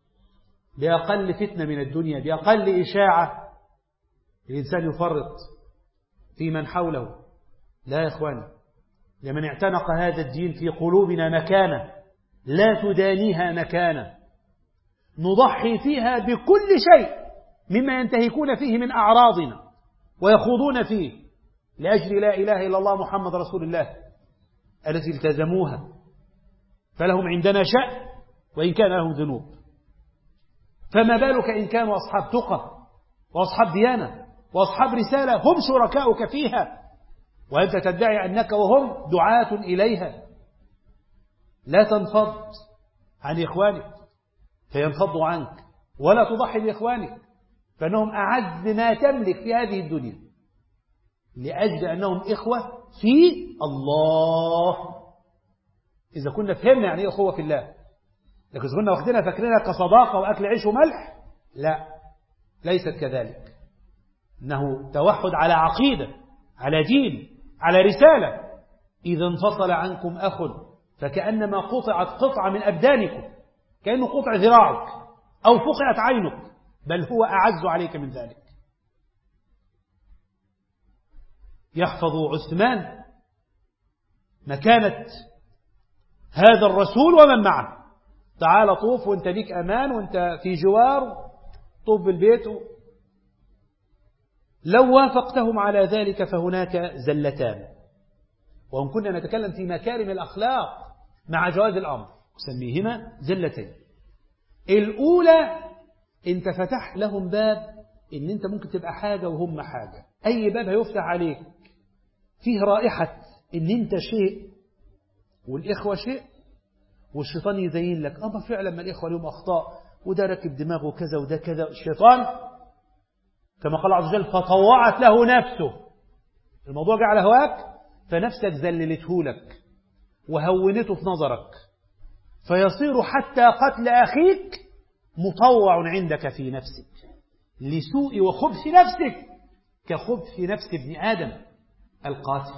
بأقل فتنة من الدنيا، بأقل إشاعة الإنسان يفرط في من حوله. لا يا إخواني، لمن اعتنق هذا الدين في قلوبنا مكانة لا تدانيها مكانة، نضحي فيها بكل شيء مما ينتهكون فيه من أعراضنا ويخوضون فيه لأجل لا إله إلا الله محمد رسول الله التي التزموها، فلهم عندنا شأن وإن كان لهم ذنوب. فما بالك إن كانوا أصحاب تقى وأصحاب ديانة وأصحاب رسالة هم شركاؤك فيها، وأنت تدعي أنك وهم دعاة إليها. لا تنفض عن إخوانك فينفضوا عنك، ولا تضحي بإخوانك فإنهم أعز ما تملك في هذه الدنيا، لأجل أنهم إخوة في الله. إذا كنا فهمنا يعني إيه أخوة في الله، لكن إذا كنا واخدينها فاكرينها كصداقة وأكل عيش وملح، لا، ليست كذلك. إنه توحد على عقيدة، على دين، على رسالة. إذا انفصل عنكم أخ فكأنما قطعت قطعة من أبدانكم، كأنه قطع ذراعك أو فقعت عينك، بل هو أعز عليك من ذلك. يحفظ عثمان مكانة هذا الرسول ومن معه. تعال طوف وانت ليك أمان وانت في جوار، طوف بالبيت. لو وافقتهم على ذلك فهناك زلتان، وهم كنا نتكلم في مكارم الأخلاق مع جواز الأمر، نسميهما زلتين. الأولى انت فتحت لهم باب ان انت ممكن تبقى حاجة وهم حاجة. أي باب هيفتح عليك فيه رائحة ان انت شيء والإخوة شيء، والشيطان يزين لك أما فعلا ما الإخوة لهم أخطاء وده ركب دماغه كذا وده كذا. الشيطان كما قال عز وجل فطوعت له نفسه، الموضوع جه على هواك فنفسك ذللته لك وهونته في نظرك، فيصير حتى قتل أخيك مطوع عندك في نفسك لسوء وخبث نفسك كخبث نفس ابن آدم القاتل.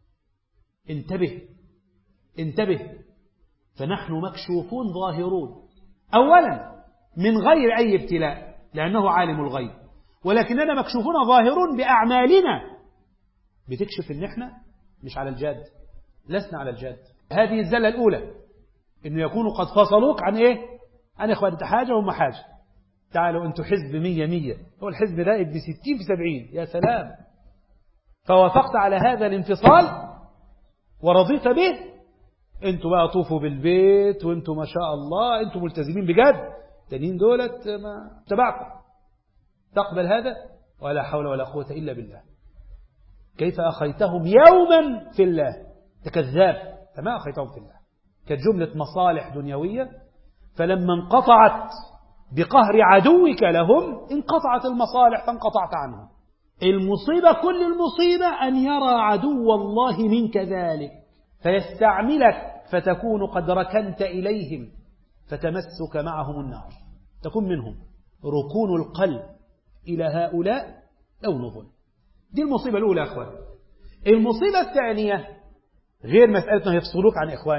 انتبه انتبه. فنحن مكشوفون ظاهرون أولا من غير أي ابتلاء لأنه عالم الغيب، ولكننا مكشوفون ظاهرون بأعمالنا بتكشف إن احنا مش على الجاد، لسنا على الجاد. هذه الزلة الأولى، إنه يكونوا قد فصلوك عن إيه؟ عن إخوان. أنت حاجة وهم حاجة، تعالوا أنتوا حزب مية مية، هو الحزب ده ابن ستين في سبعين، يا سلام. فوافقت على هذا الانفصال ورضيت به، أنتوا بقى طوفوا بالبيت وأنتوا ما شاء الله أنتوا ملتزمين بجد، تانيين دولت ما تبعكم. تقبل هذا؟ ولا حول ولا قوة إلا بالله. كيف أخيتهم يوما في الله؟ تكذاب، فما أخيتهم في الله. كانت جملة مصالح دنيوية، فلما انقطعت بقهر عدوك لهم انقطعت المصالح فانقطعت عنهم. المصيبة كل المصيبة أن يرى عدو الله منك ذلك فيستعملك فتكون قد ركنت إليهم فتمسك معهم النار، تكون منهم ركون القلب إلى هؤلاء لو نظن. دي المصيبة الأولى يا أخوان. المصيبة الثانية غير مسألة أنه يفصلوك عن إخوانك،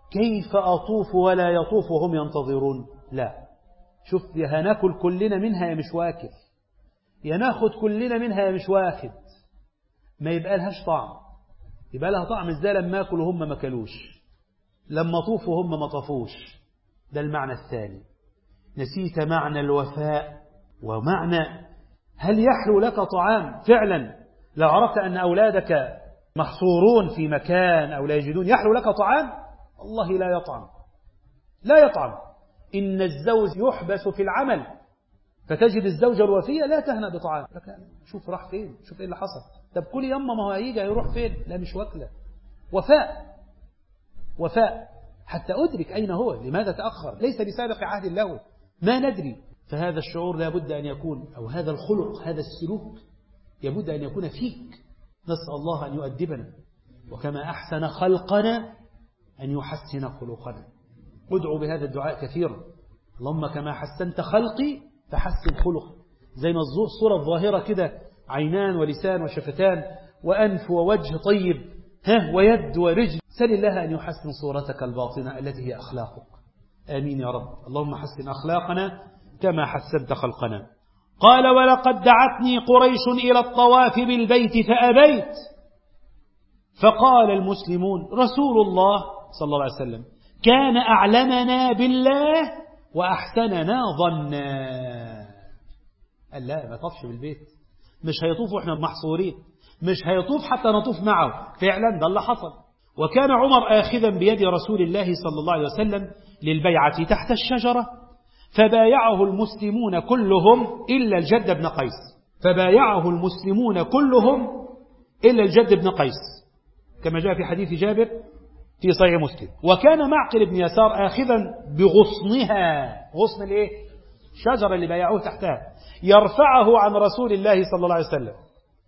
كيف أطوف ولا يطوف وهم ينتظرون؟ لا، شوف، يا هناكل كلنا منها يا مش واكل، يا ناخد كلنا منها يا مش واخد، ما يبقى لهاش طعم. يبقى لها طعم ازاي لما اكل وهم ما كلوش، لما طوف وهم ما طافوش؟ ده المعنى الثاني. نسيت معنى الوفاء ومعنى هل يحلو لك طعام فعلا لو عرفت أن أولادك محصورون في مكان أو لا يجدون، يحلو لك طعام؟ والله لا يطعم، لا يطعم. إن الزوج يحبس في العمل، فتجد الزوجة الوفية لا تهنأ بطعام. شوف راح فين، شوف إيه اللي حصل. طب كل يما ما هو هيجي هيروح فين؟ لا مش واكلة. وفاء، وفاء حتى أدرك أين هو، لماذا تأخر، ليس بسابق عهد له، ما ندري. فهذا الشعور لابد أن يكون، أو هذا الخلق، هذا السلوك يبد أن يكون فيك. نسأل الله أن يؤدبنا، وكما أحسن خلقنا أن يحسن خلقنا. ادعو بهذا الدعاء كثيرا، اللهم كما حسنت خلقي فحسن خلقي. زي ما الصورة الظاهرة كده، عينان ولسان وشفتان وأنف ووجه طيب، ها ويد ورجل، سل الله أن يحسن صورتك الباطنة التي هي أخلاقك. آمين يا رب. اللهم حسن أخلاقنا كما حسنت خلقنا. قال ولقد دعتني قريش إلى الطواف بالبيت فأبيت، فقال المسلمون رسول الله صلى الله عليه وسلم كان أعلمنا بالله وأحسننا ظنا. قال لا، ما طفش بالبيت، مش هيطوف وإحنا محصورين، مش هيطوف حتى نطوف معه. فعلا ده اللي حصل. وكان عمر آخذا بيد رسول الله صلى الله عليه وسلم للبيعة تحت الشجرة، فبايعه المسلمون كلهم إلا الجد بن قيس، فبايعه المسلمون كلهم إلا الجد بن قيس، كما جاء في حديث جابر في صحيح مسلم. وكان معقل بن يسار آخذا بغصنها، غصن الايه؟ الشجرة اللي بايعوه تحتها، يرفعه عن رسول الله صلى الله عليه وسلم،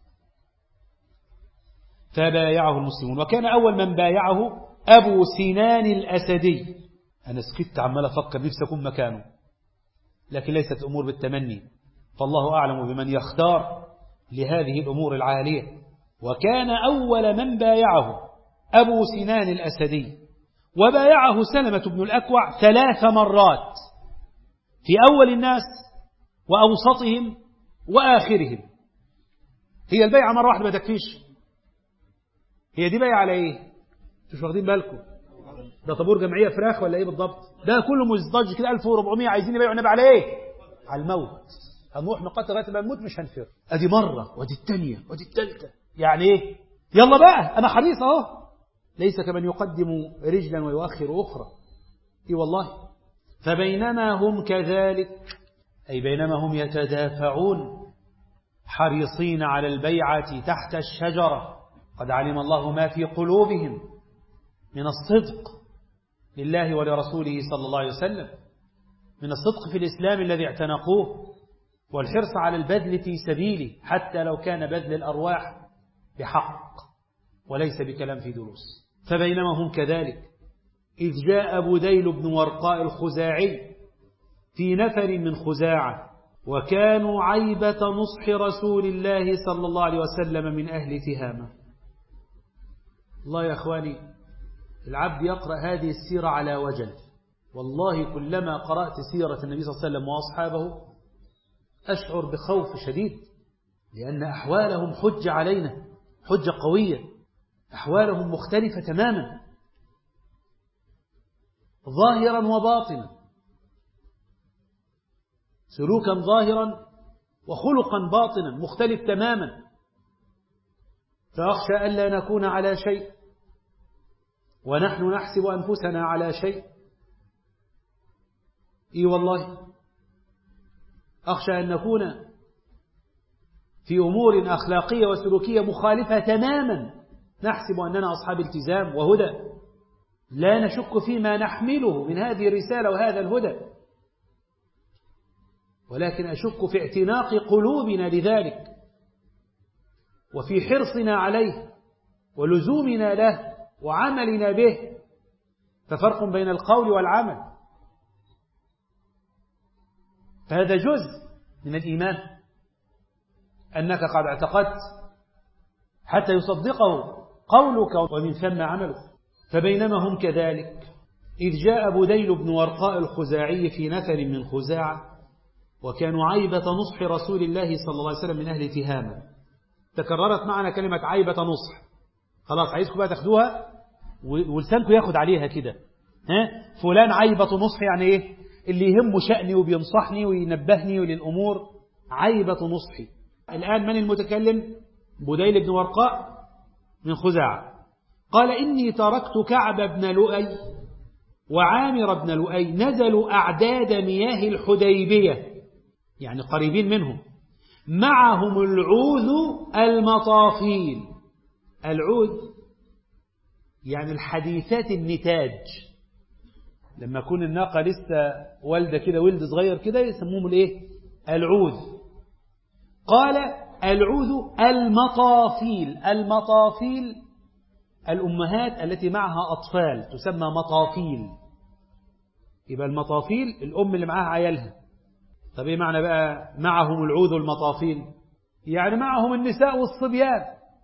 فبايعه المسلمون. وكان أول من بايعه أبو سنان الأسدي. أنا سكت عمال أفكر نفسي أكون مكانه، لكن ليست الأمور بالتمني، فالله أعلم بمن يختار لهذه الأمور العالية. وكان أول من بايعه أبو سنان الأسدي، وبايعه سلمة بن الأكوع ثلاث مرات، في أول الناس وأوسطهم وآخرهم. هي البيعة مرة واحدة ما تكفيش، هي دي بيعة على إيه؟ مش واخدين بالكم؟ ده طابور جمعية فراخ ولا إيه بالضبط؟ ده كله مزدج كده ألف وأربعمائة عايزين يبيعوا النبي على إيه؟ على الموت. هنروح نقاتل لغاية ما نموت مش هنفر. أدي مرة ودي الثانية ودي الثالثة. يعني إيه؟ يلا بقى أنا حريص أهو. ليس كمن يقدم رجلا ويؤخر أخرى. إيه والله. فبينما هم كذلك، أي بينما هم يتدافعون حريصين على البيعة تحت الشجرة، قد علم الله ما في قلوبهم من الصدق لله ولرسوله صلى الله عليه وسلم، من الصدق في الإسلام الذي اعتنقوه، والحرص على البذل في سبيله حتى لو كان بذل الأرواح بحق وليس بكلام في دروس. فبينما هم كذلك إذ جاء بديل بن ورقاء الخزاعي في نفر من خزاعة، وكانوا عيبة نصح رسول الله صلى الله عليه وسلم من أهل تهامة. الله يا أخواني، العبد يقرأ هذه السيرة على وجل. والله كلما قرأت سيرة النبي صلى الله عليه وسلم وأصحابه أشعر بخوف شديد، لأن أحوالهم حجة علينا، حجة قوية، أحوالهم مختلفة تماما ظاهرا وباطنا، سلوكا ظاهرا وخلقا باطنا مختلف تماما. فأخشى ألا نكون على شيء ونحن نحسب أنفسنا على شيء. إي والله، أخشى أن نكون في أمور أخلاقية وسلوكية مخالفة تماما، نحسب أننا أصحاب التزام وهدى، لا نشك فيما نحمله من هذه الرسالة وهذا الهدى، ولكن أشك في اعتناق قلوبنا لذلك وفي حرصنا عليه ولزومنا له وعملنا به. ففرق بين القول والعمل، فهذا جزء من الإيمان، أنك قد اعتقدت حتى يصدقه قولك ومن ثم عملك. فبينما هم كذلك إذ جاء بديل بن ورقاء الخزاعي في نفر من خزاعة وكانوا عيبة نصح رسول الله صلى الله عليه وسلم من أهل تهامة. تكررت معنا كلمة عيبة نصح، خلاص عايزكم بقى تاخدوها ولسانكم ياخد عليها كده. ها فلان عيبة نصح يعني إيه؟ اللي يهمه شأني وبينصحني وينبهني للأمور، عيبة نصحي. الآن من المتكلم؟ بديل بن ورقاء من خزاعة. قال إني تركت كعب بن لؤي وعامر بن لؤي نزلوا أعداد مياه الحديبية، يعني قريبين منهم، معهم العوذ المطافيل. العوذ يعني الحديثات النتاج، لما يكون الناقة لسه والدة كده، ولد صغير كده، يسموهم الايه؟ العوذ. قال العوذ المطافيل. المطافيل الأمهات التي معها أطفال تسمى مطافيل. يبقى المطافيل الأم اللي معها عيالها. طب ايه معنى بقى معهم العوذ المطافيل؟ يعني معهم النساء والصبيان.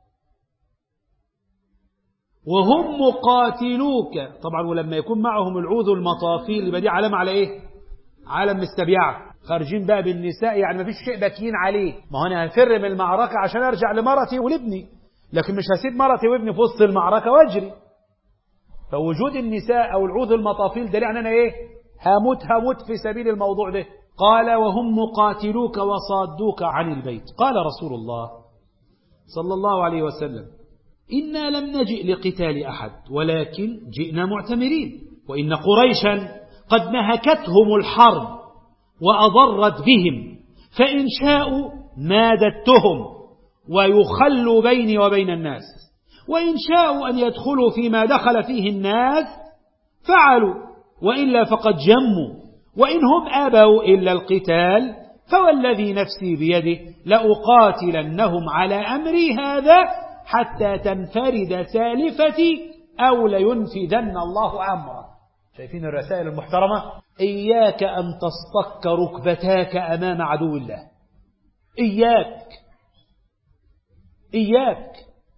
وهم مقاتلوك. طبعا ولما يكون معهم العوذ المطافيل يبقى دي علامة على ايه؟ علم مستبيعة، خارجين بقى بالنساء، يعني ما فيش شيء باكين عليه. ما هو انا هفر من المعركة عشان ارجع لمرتي ولابني، لكن مش هسيب مرتي وابني في وسط المعركة واجري. فوجود النساء او العوذ المطافيل دليل ان انا ايه؟ هموت هموت في سبيل الموضوع ده. قال وهم مقاتلوك وصادوك عن البيت. قال رسول الله صلى الله عليه وسلم إنا لم نجئ لقتال أحد ولكن جئنا معتمرين، وإن قريشا قد نهكتهم الحرب وأضرت بهم، فإن شاءوا مادتهم ويخلوا بيني وبين الناس، وإن شاءوا أن يدخلوا فيما دخل فيه الناس فعلوا، وإلا فقد جموا، وإن هم أبوا إلا القتال فوالذي نفسي بيده لأقاتلنهم على أمري هذا حتى تنفرد سالفتي أو لينفذن الله أمره. شايفين الرسائل المحترمة؟ إياك أن تصطك ركبتاك أمام عدو الله. إياك إياك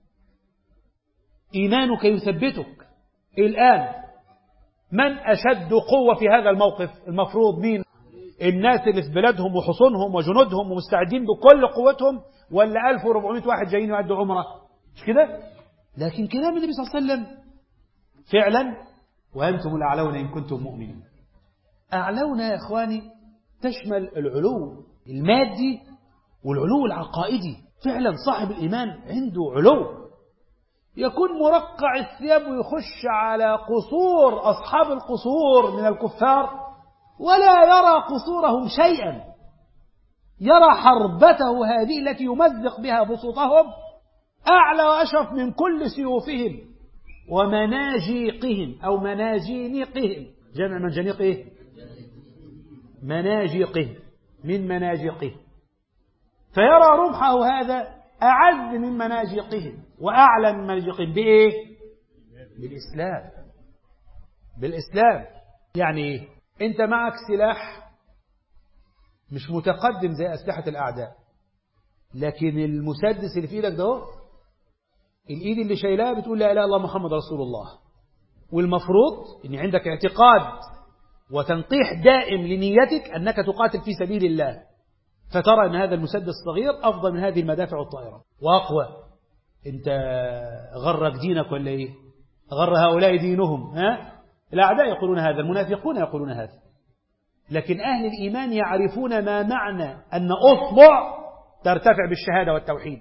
إيمانك يثبتك. الآن من أشد قوة في هذا الموقف؟ المفروض مين؟ الناس اللي في بلادهم وحصونهم وجنودهم ومستعدين بكل قوتهم، ولا ألف وأربعمائة واحد جايين يعدوا عمره؟ مش كده؟ لكن كلام النبي صلى الله عليه وسلم فعلا وأنتم الأعلون إن كنتم مؤمنين. أعلون يا إخواني تشمل العلو المادي والعلو العقائدي. فعلا صاحب الإيمان عنده علو، يكون مرقع الثياب ويخش على قصور أصحاب القصور من الكفار ولا يرى قصورهم شيئا، يرى حربته هذه التي يمزق بها بسطهم أعلى وأشرف من كل سيوفهم ومناجيقهم أو مناجينيقهم. جمع منجنيق إيه؟ مناجيقهم، من مناجيقهم. فيرى رمحه هذا أعز من مناجيقهم وأعلى من مناجيقهم. بإيه؟ بالإسلام. بالإسلام. يعني إيه؟ أنت معك سلاح مش متقدم زي أسلحة الأعداء، لكن المسدس اللي في إيدك ده، الإيد اللي شايلها بتقول لا إله إلا الله محمد رسول الله، والمفروض أن عندك اعتقاد وتنقيح دائم لنيتك أنك تقاتل في سبيل الله، فترى أن هذا المسدس الصغير أفضل من هذه المدافع والطائرة وأقوى. أنت غرك دينك ولا إيه؟ غر هؤلاء دينهم. ها؟ الأعداء يقولون هذا، المنافقون يقولون هذا، لكن أهل الإيمان يعرفون ما معنى أن أصبع ترتفع بالشهادة والتوحيد.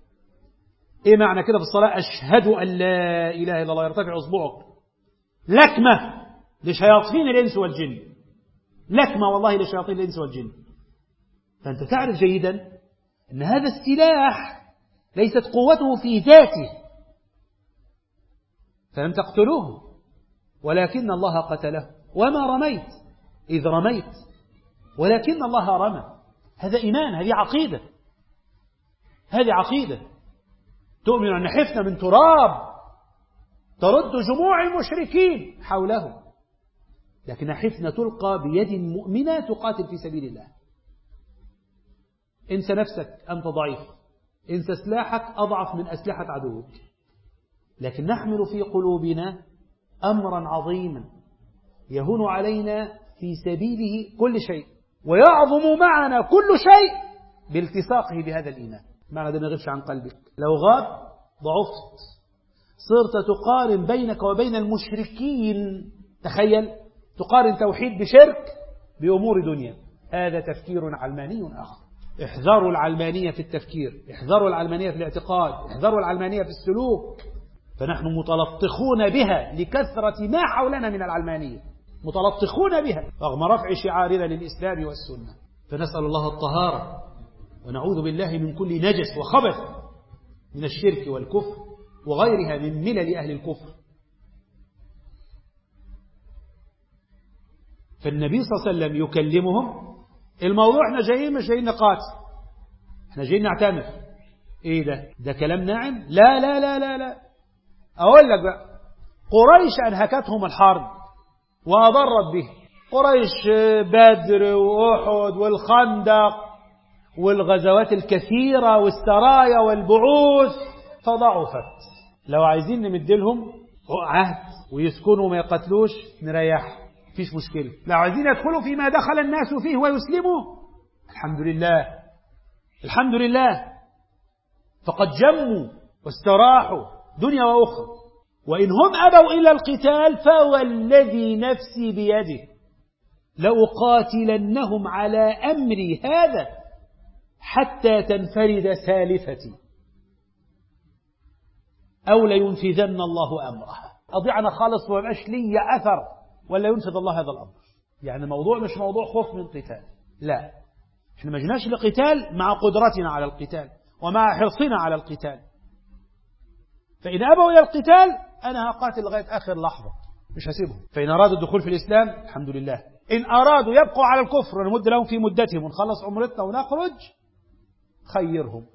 إيه معنى كده في الصلاة؟ أشهد أن لا إله إلا الله، يرتفع أصبعك. لكمة لشياطين الإنس والجن، لكمة والله لشياطين الإنس والجن. فأنت تعرف جيدا أن هذا السلاح ليست قوته في ذاته، فلم تقتلوه ولكن الله قتله، وما رميت إذ رميت ولكن الله رمى. هذا إيمان، هذه عقيدة، هذه عقيدة تؤمن أن حفنة من تراب ترد جموع المشركين حوله، لكن حفنة تلقى بيد مؤمنة تقاتل في سبيل الله. انسى نفسك، أنت ضعيف، انسى سلاحك أضعف من أسلحة عدوك، لكن نحمل في قلوبنا أمرا عظيما يهون علينا في سبيله كل شيء، ويعظم معنا كل شيء بالتصاقه بهذا الإيمان. معنى ده ما يغيبش عن قلبك. لو غاب ضعفت، صرت تقارن بينك وبين المشركين. تخيل تقارن توحيد بشرك بأمور دنيا. هذا تفكير علماني آخر. احذروا العلمانية في التفكير، احذروا العلمانية في الاعتقاد، احذروا العلمانية في السلوك. فنحن متلطخون بها لكثرة ما حولنا من العلمانية، متلطخون بها رغم رفع شعارنا للإسلام والسنة. فنسأل الله الطهارة ونعوذ بالله من كل نجس وخبث من الشرك والكفر وغيرها من ملل أهل الكفر. فالنبي صلى الله عليه وسلم يكلمهم. الموضوع احنا جايين مش جايين نقاتل، احنا جايين نعتمر. ايه ده ده كلام ناعم؟ لا لا لا لا لا. اقول لك بقى، قريش انهكتهم الحرب واضرت به. قريش بدر واحد والخندق والغزوات الكثيرة والسرايا والبعوث فضعفت. لو عايزين نمد لهم عهد ويسكنوا وما يقتلوش نريح، مفيش مشكلة. لو عايزين يدخلوا فيما دخل الناس فيه ويسلموا، الحمد لله الحمد لله، فقد جموا واستراحوا دنيا وأخرى. وإن هم أبوا إلى القتال فوالذي نفسي بيده لأقاتلنهم على أمري هذا حتى تنفرد سالفتي أو لينفذن الله أمرها. أضيعنا خالص ومبقاش لي أثر ولا ينفذ الله هذا الأمر. يعني الموضوع مش موضوع خوف من قتال، لا، احنا ما جناش لقتال مع قدرتنا على القتال ومع حرصنا على القتال. فإن أبوا إلى القتال أنا هقاتل لغاية آخر لحظة، مش هسيبهم. فإن أرادوا الدخول في الإسلام الحمد لله، إن أرادوا يبقوا على الكفر ونمد لهم في مدتهم ونخلص عمرتنا ونخرج خيرهم.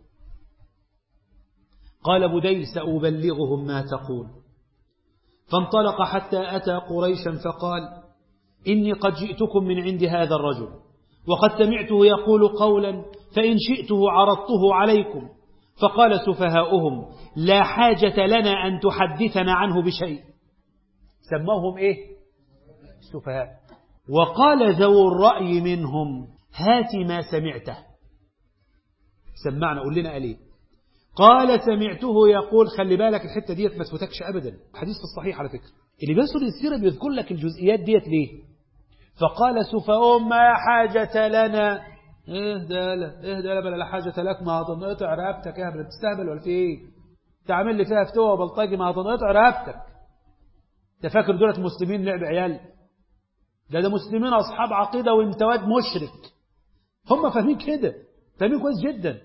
قال بديل سأبلغهم ما تقول. فانطلق حتى أتى قريشا فقال إني قد جئتكم من عند هذا الرجل وقد سمعته يقول قولا فإن شئته عرضته عليكم. فقال سفهاؤهم لا حاجة لنا أن تحدثنا عنه بشيء. سموهم إيه؟ السفهاء. وقال ذو الرأي منهم هات ما سمعته. سمعنا، قول لنا قال إيه؟ قال سمعته يقول، خلي بالك الحتة ديت ما تفوتكش أبدا، حديث في الصحيح على فكرة. اللي بيذكر السيرة بيذكر لك الجزئيات ديت ليه؟ فقال سفهاؤهم ما حاجة لنا. ايه ده لا ايه ده لا بلا لا حاجة لك، ما هتنقطع رقبتك يا ابني، بتستهبل ولا في ايه؟ تعمل لي فيها فتوى وبلطجي، ما هتنقطع رقبتك. انت فاكر دولة مسلمين لعب عيال؟ ده ده مسلمين اصحاب عقيدة وانت واد مشرك. هم فاهمين كده، فاهمين كويس جدا.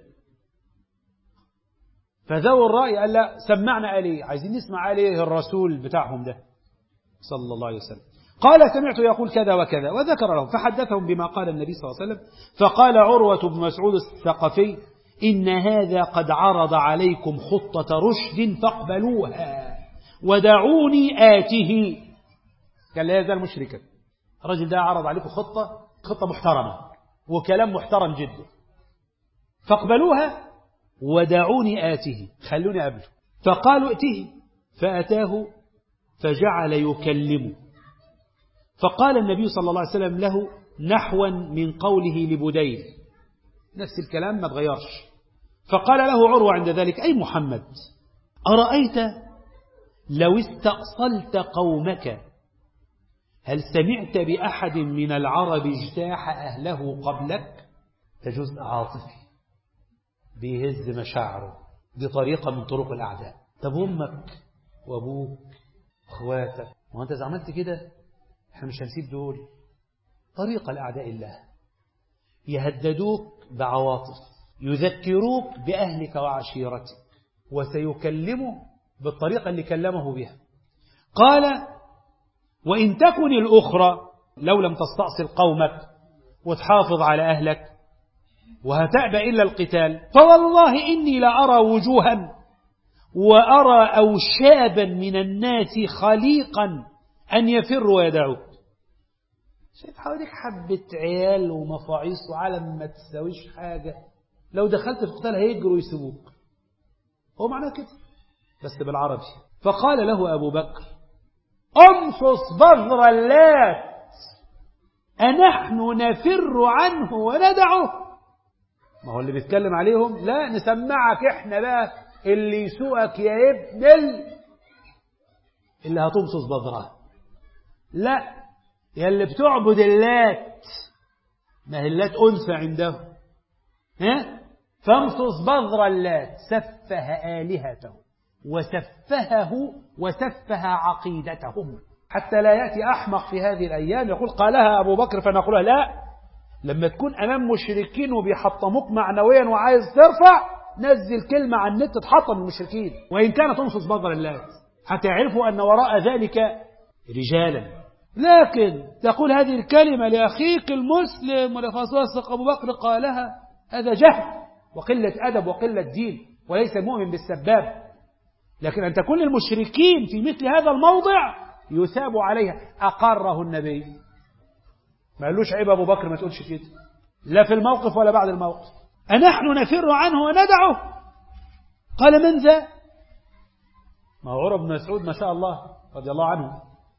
فذو الرأي قال لا سمعنا قال ايه، عايزين نسمع قال ايه الرسول بتاعهم ده صلى الله عليه وسلم. قال سمعت يقول كذا وكذا وذكر لهم، فحدثهم بما قال النبي صلى الله عليه وسلم. فقال عروة بن مسعود الثقفي إن هذا قد عرض عليكم خطة رشد فاقبلوها ودعوني آته. قال لا يزال مشركا، الرجل ده عرض عليكم خطة خطة محترمة وكلام محترم جدا، فاقبلوها ودعوني آته، خلوني قبله. فقالوا ائته، فأتاه فجعل يكلمه. فقال النبي صلى الله عليه وسلم له نحوا من قوله لبديل، نفس الكلام ما تغيرش. فقال له عروة عند ذلك أي محمد أرأيت لو استأصلت قومك هل سمعت بأحد من العرب اجتاح أهله قبلك؟ ده جزء عاطفي بيهز مشاعره، دي طريقة من طرق الأعداء. طب أمك وأبوك أخواتك، وأنت إذا عملت كده احنا مش هنسيب دول. طريقة لأعداء الله يهددوك بعواطف، يذكروك بأهلك وعشيرتك، وسيكلمه بالطريقة اللي كلمه بها. قال وإن تكن الأخرى لو لم تستأصل قومك وتحافظ على أهلك وهتأبى إلا القتال فوالله إني لأرى وجوها وأرى أوشابا من الناس خليقا أن يفروا ويدعوك. شايف حواليك حبة عيال ومفاعيص وعالم ما تساويش حاجة، لو دخلت في قتال هيجروا ويسيبوك. هو معناه كده بس بالعربي. فقال له أبو بكر أمصص بذر اللات أنحن نفر عنه وندعه. ما هو اللي بيتكلم عليهم لا نسمعك احنا بقى اللي يسوقك يا ابن ال... اللي هتمصص بذره. لا يا اللي بتعبد اللات، ما هي اللات أنثى عنده، ها؟ فامصص بذر اللات سفه آلهته وسفهه وسفه عقيدتهم، حتى لا يأتي أحمق في هذه الأيام يقول قالها أبو بكر فنقولها. لا، لما تكون أمام مشركين وبيحطموك معنويا وعايز ترفع، نزل كلمة عن النت تحطم المشركين وإن كانت تمصص بذر اللات، حتى يعرفوا أن وراء ذلك رجالا. لكن تقول هذه الكلمة لأخيك المسلم ولفاصلك أبو بكر قالها، هذا جهل وقلة أدب وقلة دين، وليس المؤمن بالسباب. لكن أن تكون للمشركين في مثل هذا الموضع يثاب عليها. أقره النبي، ما قالوش عيب أبو بكر ما تقولش كده، لا في الموقف ولا بعد الموقف. أنحن نفر عنه وندعه؟ قال من ذا؟ ما هو عروة بن مسعود ما شاء الله رضي الله عنه،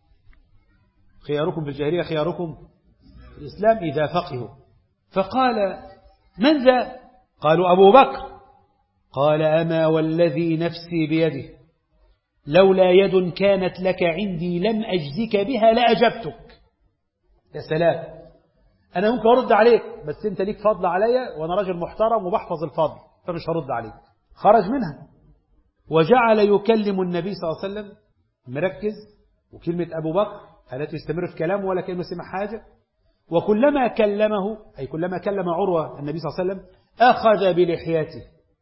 خياركم في الجاهلية خياركم في الإسلام إذا فقهوا. فقال من ذا؟ قالوا أبو بكر. قال أما والذي نفسي بيده لولا يد كانت لك عندي لم أجزك بها لأجبتك. يا سلام، أنا ممكن أرد عليك بس أنت ليك فضل عليا وأنا راجل محترم وبحفظ الفضل فمش هرد عليك. خرج منها وجعل يكلم النبي صلى الله عليه وسلم مركز، وكلمة أبو بكر لا تستمر في كلامه ولا كلمة سمع حاجة. وكلما كلمه أي كلما كلم عروة النبي صلى الله عليه وسلم أخذ بلحيته.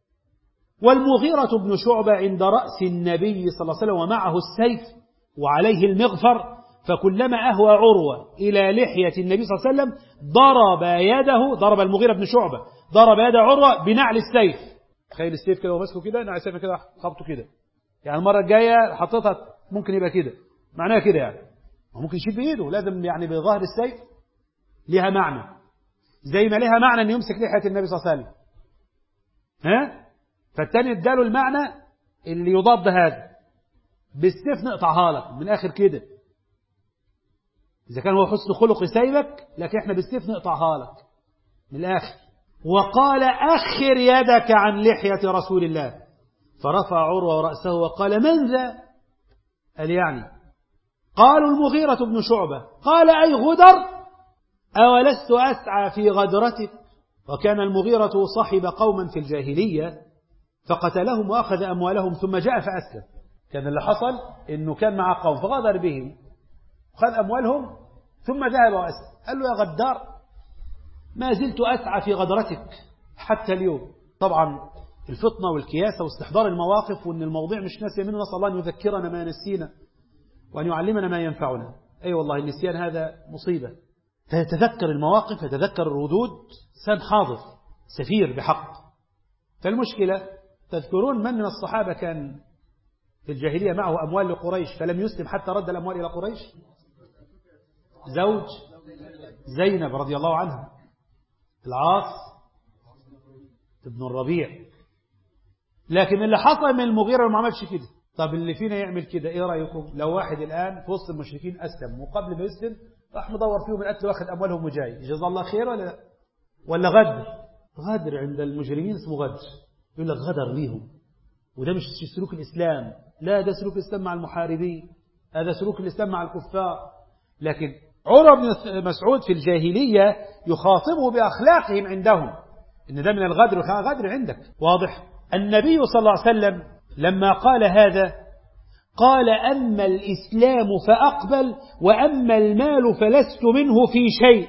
والمغيرة بن شعبة عند رأس النبي صلى الله عليه وسلم ومعه السيف وعليه المغفر، فكلما أهوى عروة إلى لحية النبي صلى الله عليه وسلم ضرب يده، ضرب المغيرة بن شعبة ضرب يد عروة بنعل السيف. تخيل السيف كده ومسكه كده، نعل السيف كده خبطه كده، يعني المرة الجاية حطيتها ممكن يبقى كده، معناها كده يعني ممكن يشيل بإيده، لازم يعني بظهر السيف لها معنى، زي ما لها معنى أن يمسك لحية النبي صلى الله عليه وسلم. ها؟ فالتاني اداله المعنى اللي يضاد هذا، بالسيف نقطعها لك من آخر كده، إذا كان هو حسن خلق يسيبك، لكن احنا بالسيف نقطعها لك من الآخر. وقال أخر يدك عن لحية رسول الله. فرفع عروة رأسه وقال من ذا؟ قال يعني قالوا المغيرة بن شعبة. قال أي غدر؟ أولست أسعى في غدرتك؟ وكان المغيرة صاحب قوما في الجاهلية فقتلهم وأخذ أموالهم ثم جاء فأسلم. كان اللي حصل إنه كان مع قوم فغدر بهم وخذ أموالهم ثم ذهب وأسلم. قال له يا غدار ما زلت أسعى في غدرتك حتى اليوم. طبعا الفطنة والكياسة واستحضار المواقف وأن الموضوع مش ناسي منه، نسأل الله أن يذكرنا ما نسينا وأن يعلمنا ما ينفعنا. أي أيوة والله النسيان هذا مصيبة. فيتذكر المواقف، يتذكر الردود، سن حاضر سفير بحق. فالمشكلة تذكرون من من الصحابة كان في الجاهلية معه أموال لقريش فلم يسلم حتى رد الأموال إلى قريش؟ زوج زينب رضي الله عنها، العاص ابن الربيع. لكن اللي حصل من المغيرة ما عملش كده. طب اللي فينا يعمل كده؟ ايه رأيكم لو واحد الآن في وسط المشركين أسلم وقبل ما يسلم راح مدور فيهم القتل واخد أموالهم وجاي، جزا الله خير ولا لا؟ ولا غدر؟ غدر عند المجرمين اسمه غدر، يقول لك غدر ليهم، وده مش سلوك الإسلام. لا، ده سلوك الإسلام مع المحاربين، هذا سلوك الإسلام مع الكفار. لكن عروة بن مسعود في الجاهلية يخاطبه بأخلاقهم عندهم، إن ده من الغدر، غدر عندك واضح. النبي صلى الله عليه وسلم لما قال هذا قال أما الإسلام فأقبل وأما المال فلست منه في شيء.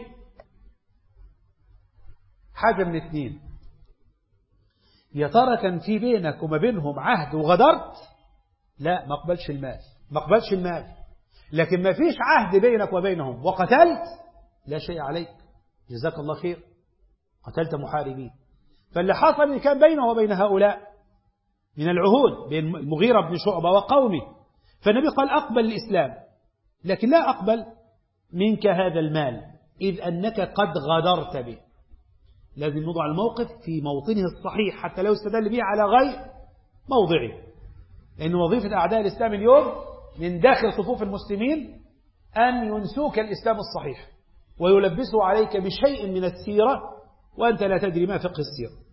حاجة من اثنين، يا ترى كان في بينك وما بينهم عهد وغدرت؟ لا، ما اقبلش المال، ما اقبلش المال. لكن ما فيش عهد بينك وبينهم وقتلت، لا شيء عليك، جزاك الله خير، قتلت محاربين. فاللي حصل إن كان بينه وبين هؤلاء من العهود بين المغيرة بن شعبة وقومه. فالنبي قال أقبل الإسلام لكن لا أقبل منك هذا المال إذ أنك قد غدرت به. لازم نضع الموقف في موطنه الصحيح حتى لو استدل به على غير موضعه، لأن وظيفة أعداء الإسلام اليوم من داخل صفوف المسلمين أن ينسوك الإسلام الصحيح ويلبسوا عليك بشيء من السيرة وأنت لا تدري ما فقه السيرة.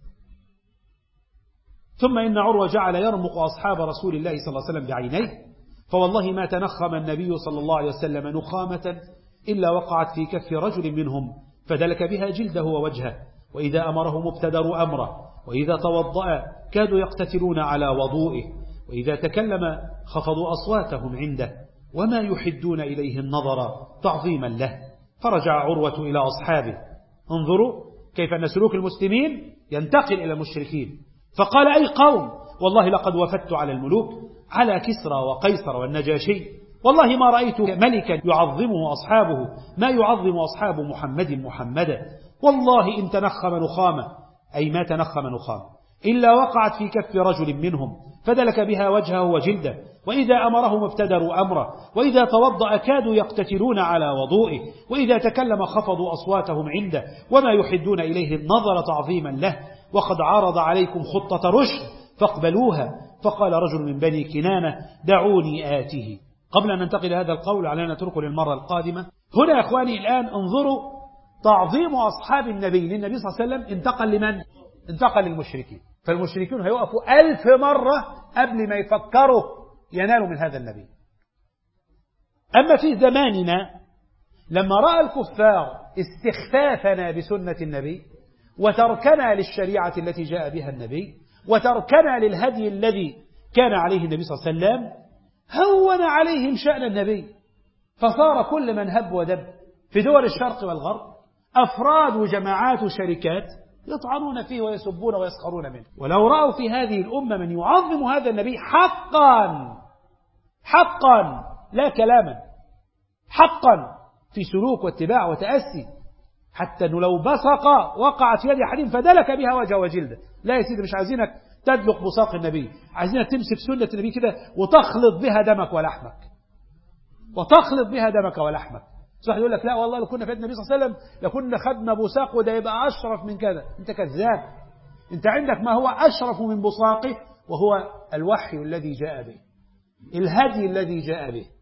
ثم إن عروة جعل يرمق أصحاب رسول الله صلى الله عليه وسلم بعينيه، فوالله ما تنخم النبي صلى الله عليه وسلم نخامة إلا وقعت في كف رجل منهم فدلك بها جلده ووجهه، وإذا أمرهم ابتدروا أمره، وإذا توضأ كادوا يقتتلون على وضوئه، وإذا تكلم خفضوا أصواتهم عنده، وما يحدون إليه النظر تعظيما له. فرجع عروة إلى أصحابه: انظروا كيف أن سلوك المسلمين ينتقل إلى المشركين. فقال: أي قوم، والله لقد وفدت على الملوك، على كسرى وقيصر والنجاشي، والله ما رأيت ملكا يعظمه أصحابه ما يعظم أصحاب محمد محمدا، والله إن تنخم نخامة، أي ما تنخم نخامة، إلا وقعت في كف رجل منهم فدلك بها وجهه وجلده، وإذا أمرهم ابتدروا أمره، وإذا توضأ كادوا يقتتلون على وضوئه، وإذا تكلم خفضوا أصواتهم عنده، وما يحدون إليه النظر تعظيما له، وقد عرض عليكم خطة رشد فاقبلوها. فقال رجل من بني كنانة: دعوني آته. قبل أن ننتقل هذا القول علينا نتركه للمرة القادمة. هنا يا أخواني الآن انظروا تعظيم أصحاب النبي للنبي صلى الله عليه وسلم انتقل لمن؟ انتقل للمشركين. فالمشركون هيوقفوا ألف مرة قبل ما يفكروا ينالوا من هذا النبي. أما في زماننا لما رأى الكفار استخفافنا بسنة النبي وتركنا للشريعة التي جاء بها النبي وتركنا للهدي الذي كان عليه النبي صلى الله عليه وسلم، هون عليهم شأن النبي، فصار كل من هب ودب في دول الشرق والغرب أفراد وجماعات وشركات يطعنون فيه ويسبون ويسخرون منه. ولو رأوا في هذه الأمة من يعظم هذا النبي حقا حقا لا كلاما، حقا في سلوك واتباع وتأسي، حتى أنه لو بصق وقعت في يد أحدهم فدلك بها وجه وجلده. لا يا سيدي، مش عايزينك تدلق بصاق النبي، عايزينك تمسك سنة النبي كده وتخلط بها دمك ولحمك، وتخلط بها دمك ولحمك. صح يقول لك: لا والله لو كنا في النبي صلى الله عليه وسلم لكنا خدنا بصاق وده يبقى أشرف من كذا. أنت كذاب، أنت عندك ما هو أشرف من بصاقه، وهو الوحي الذي جاء به، الهدي الذي جاء به،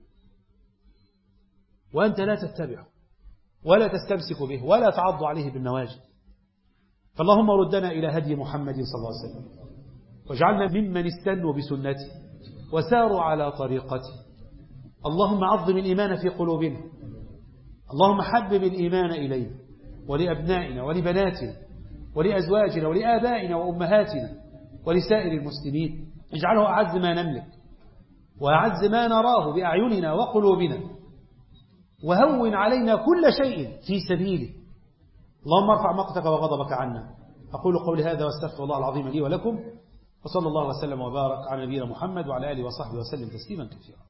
وأنت لا تتبعه ولا تستمسك به ولا تعض عليه بالنواجذ. فاللهم ردنا إلى هدي محمد صلى الله عليه وسلم، واجعلنا ممن استنوا بسنته وساروا على طريقته. اللهم عظم الإيمان في قلوبنا، اللهم حبب الإيمان إلينا ولأبنائنا ولبناتنا ولأزواجنا ولآبائنا وأمهاتنا ولسائر المسلمين. اجعله أعز ما نملك وأعز ما نراه بأعيننا وقلوبنا، وهون علينا كل شيء في سبيله. اللهم ارفع مقتك وغضبك عنا. أقول قولي هذا واستغفر الله العظيم لي ولكم، وصلى الله وسلم وبارك على نبينا محمد وعلى آله وصحبه وسلم تسليما كثيرا.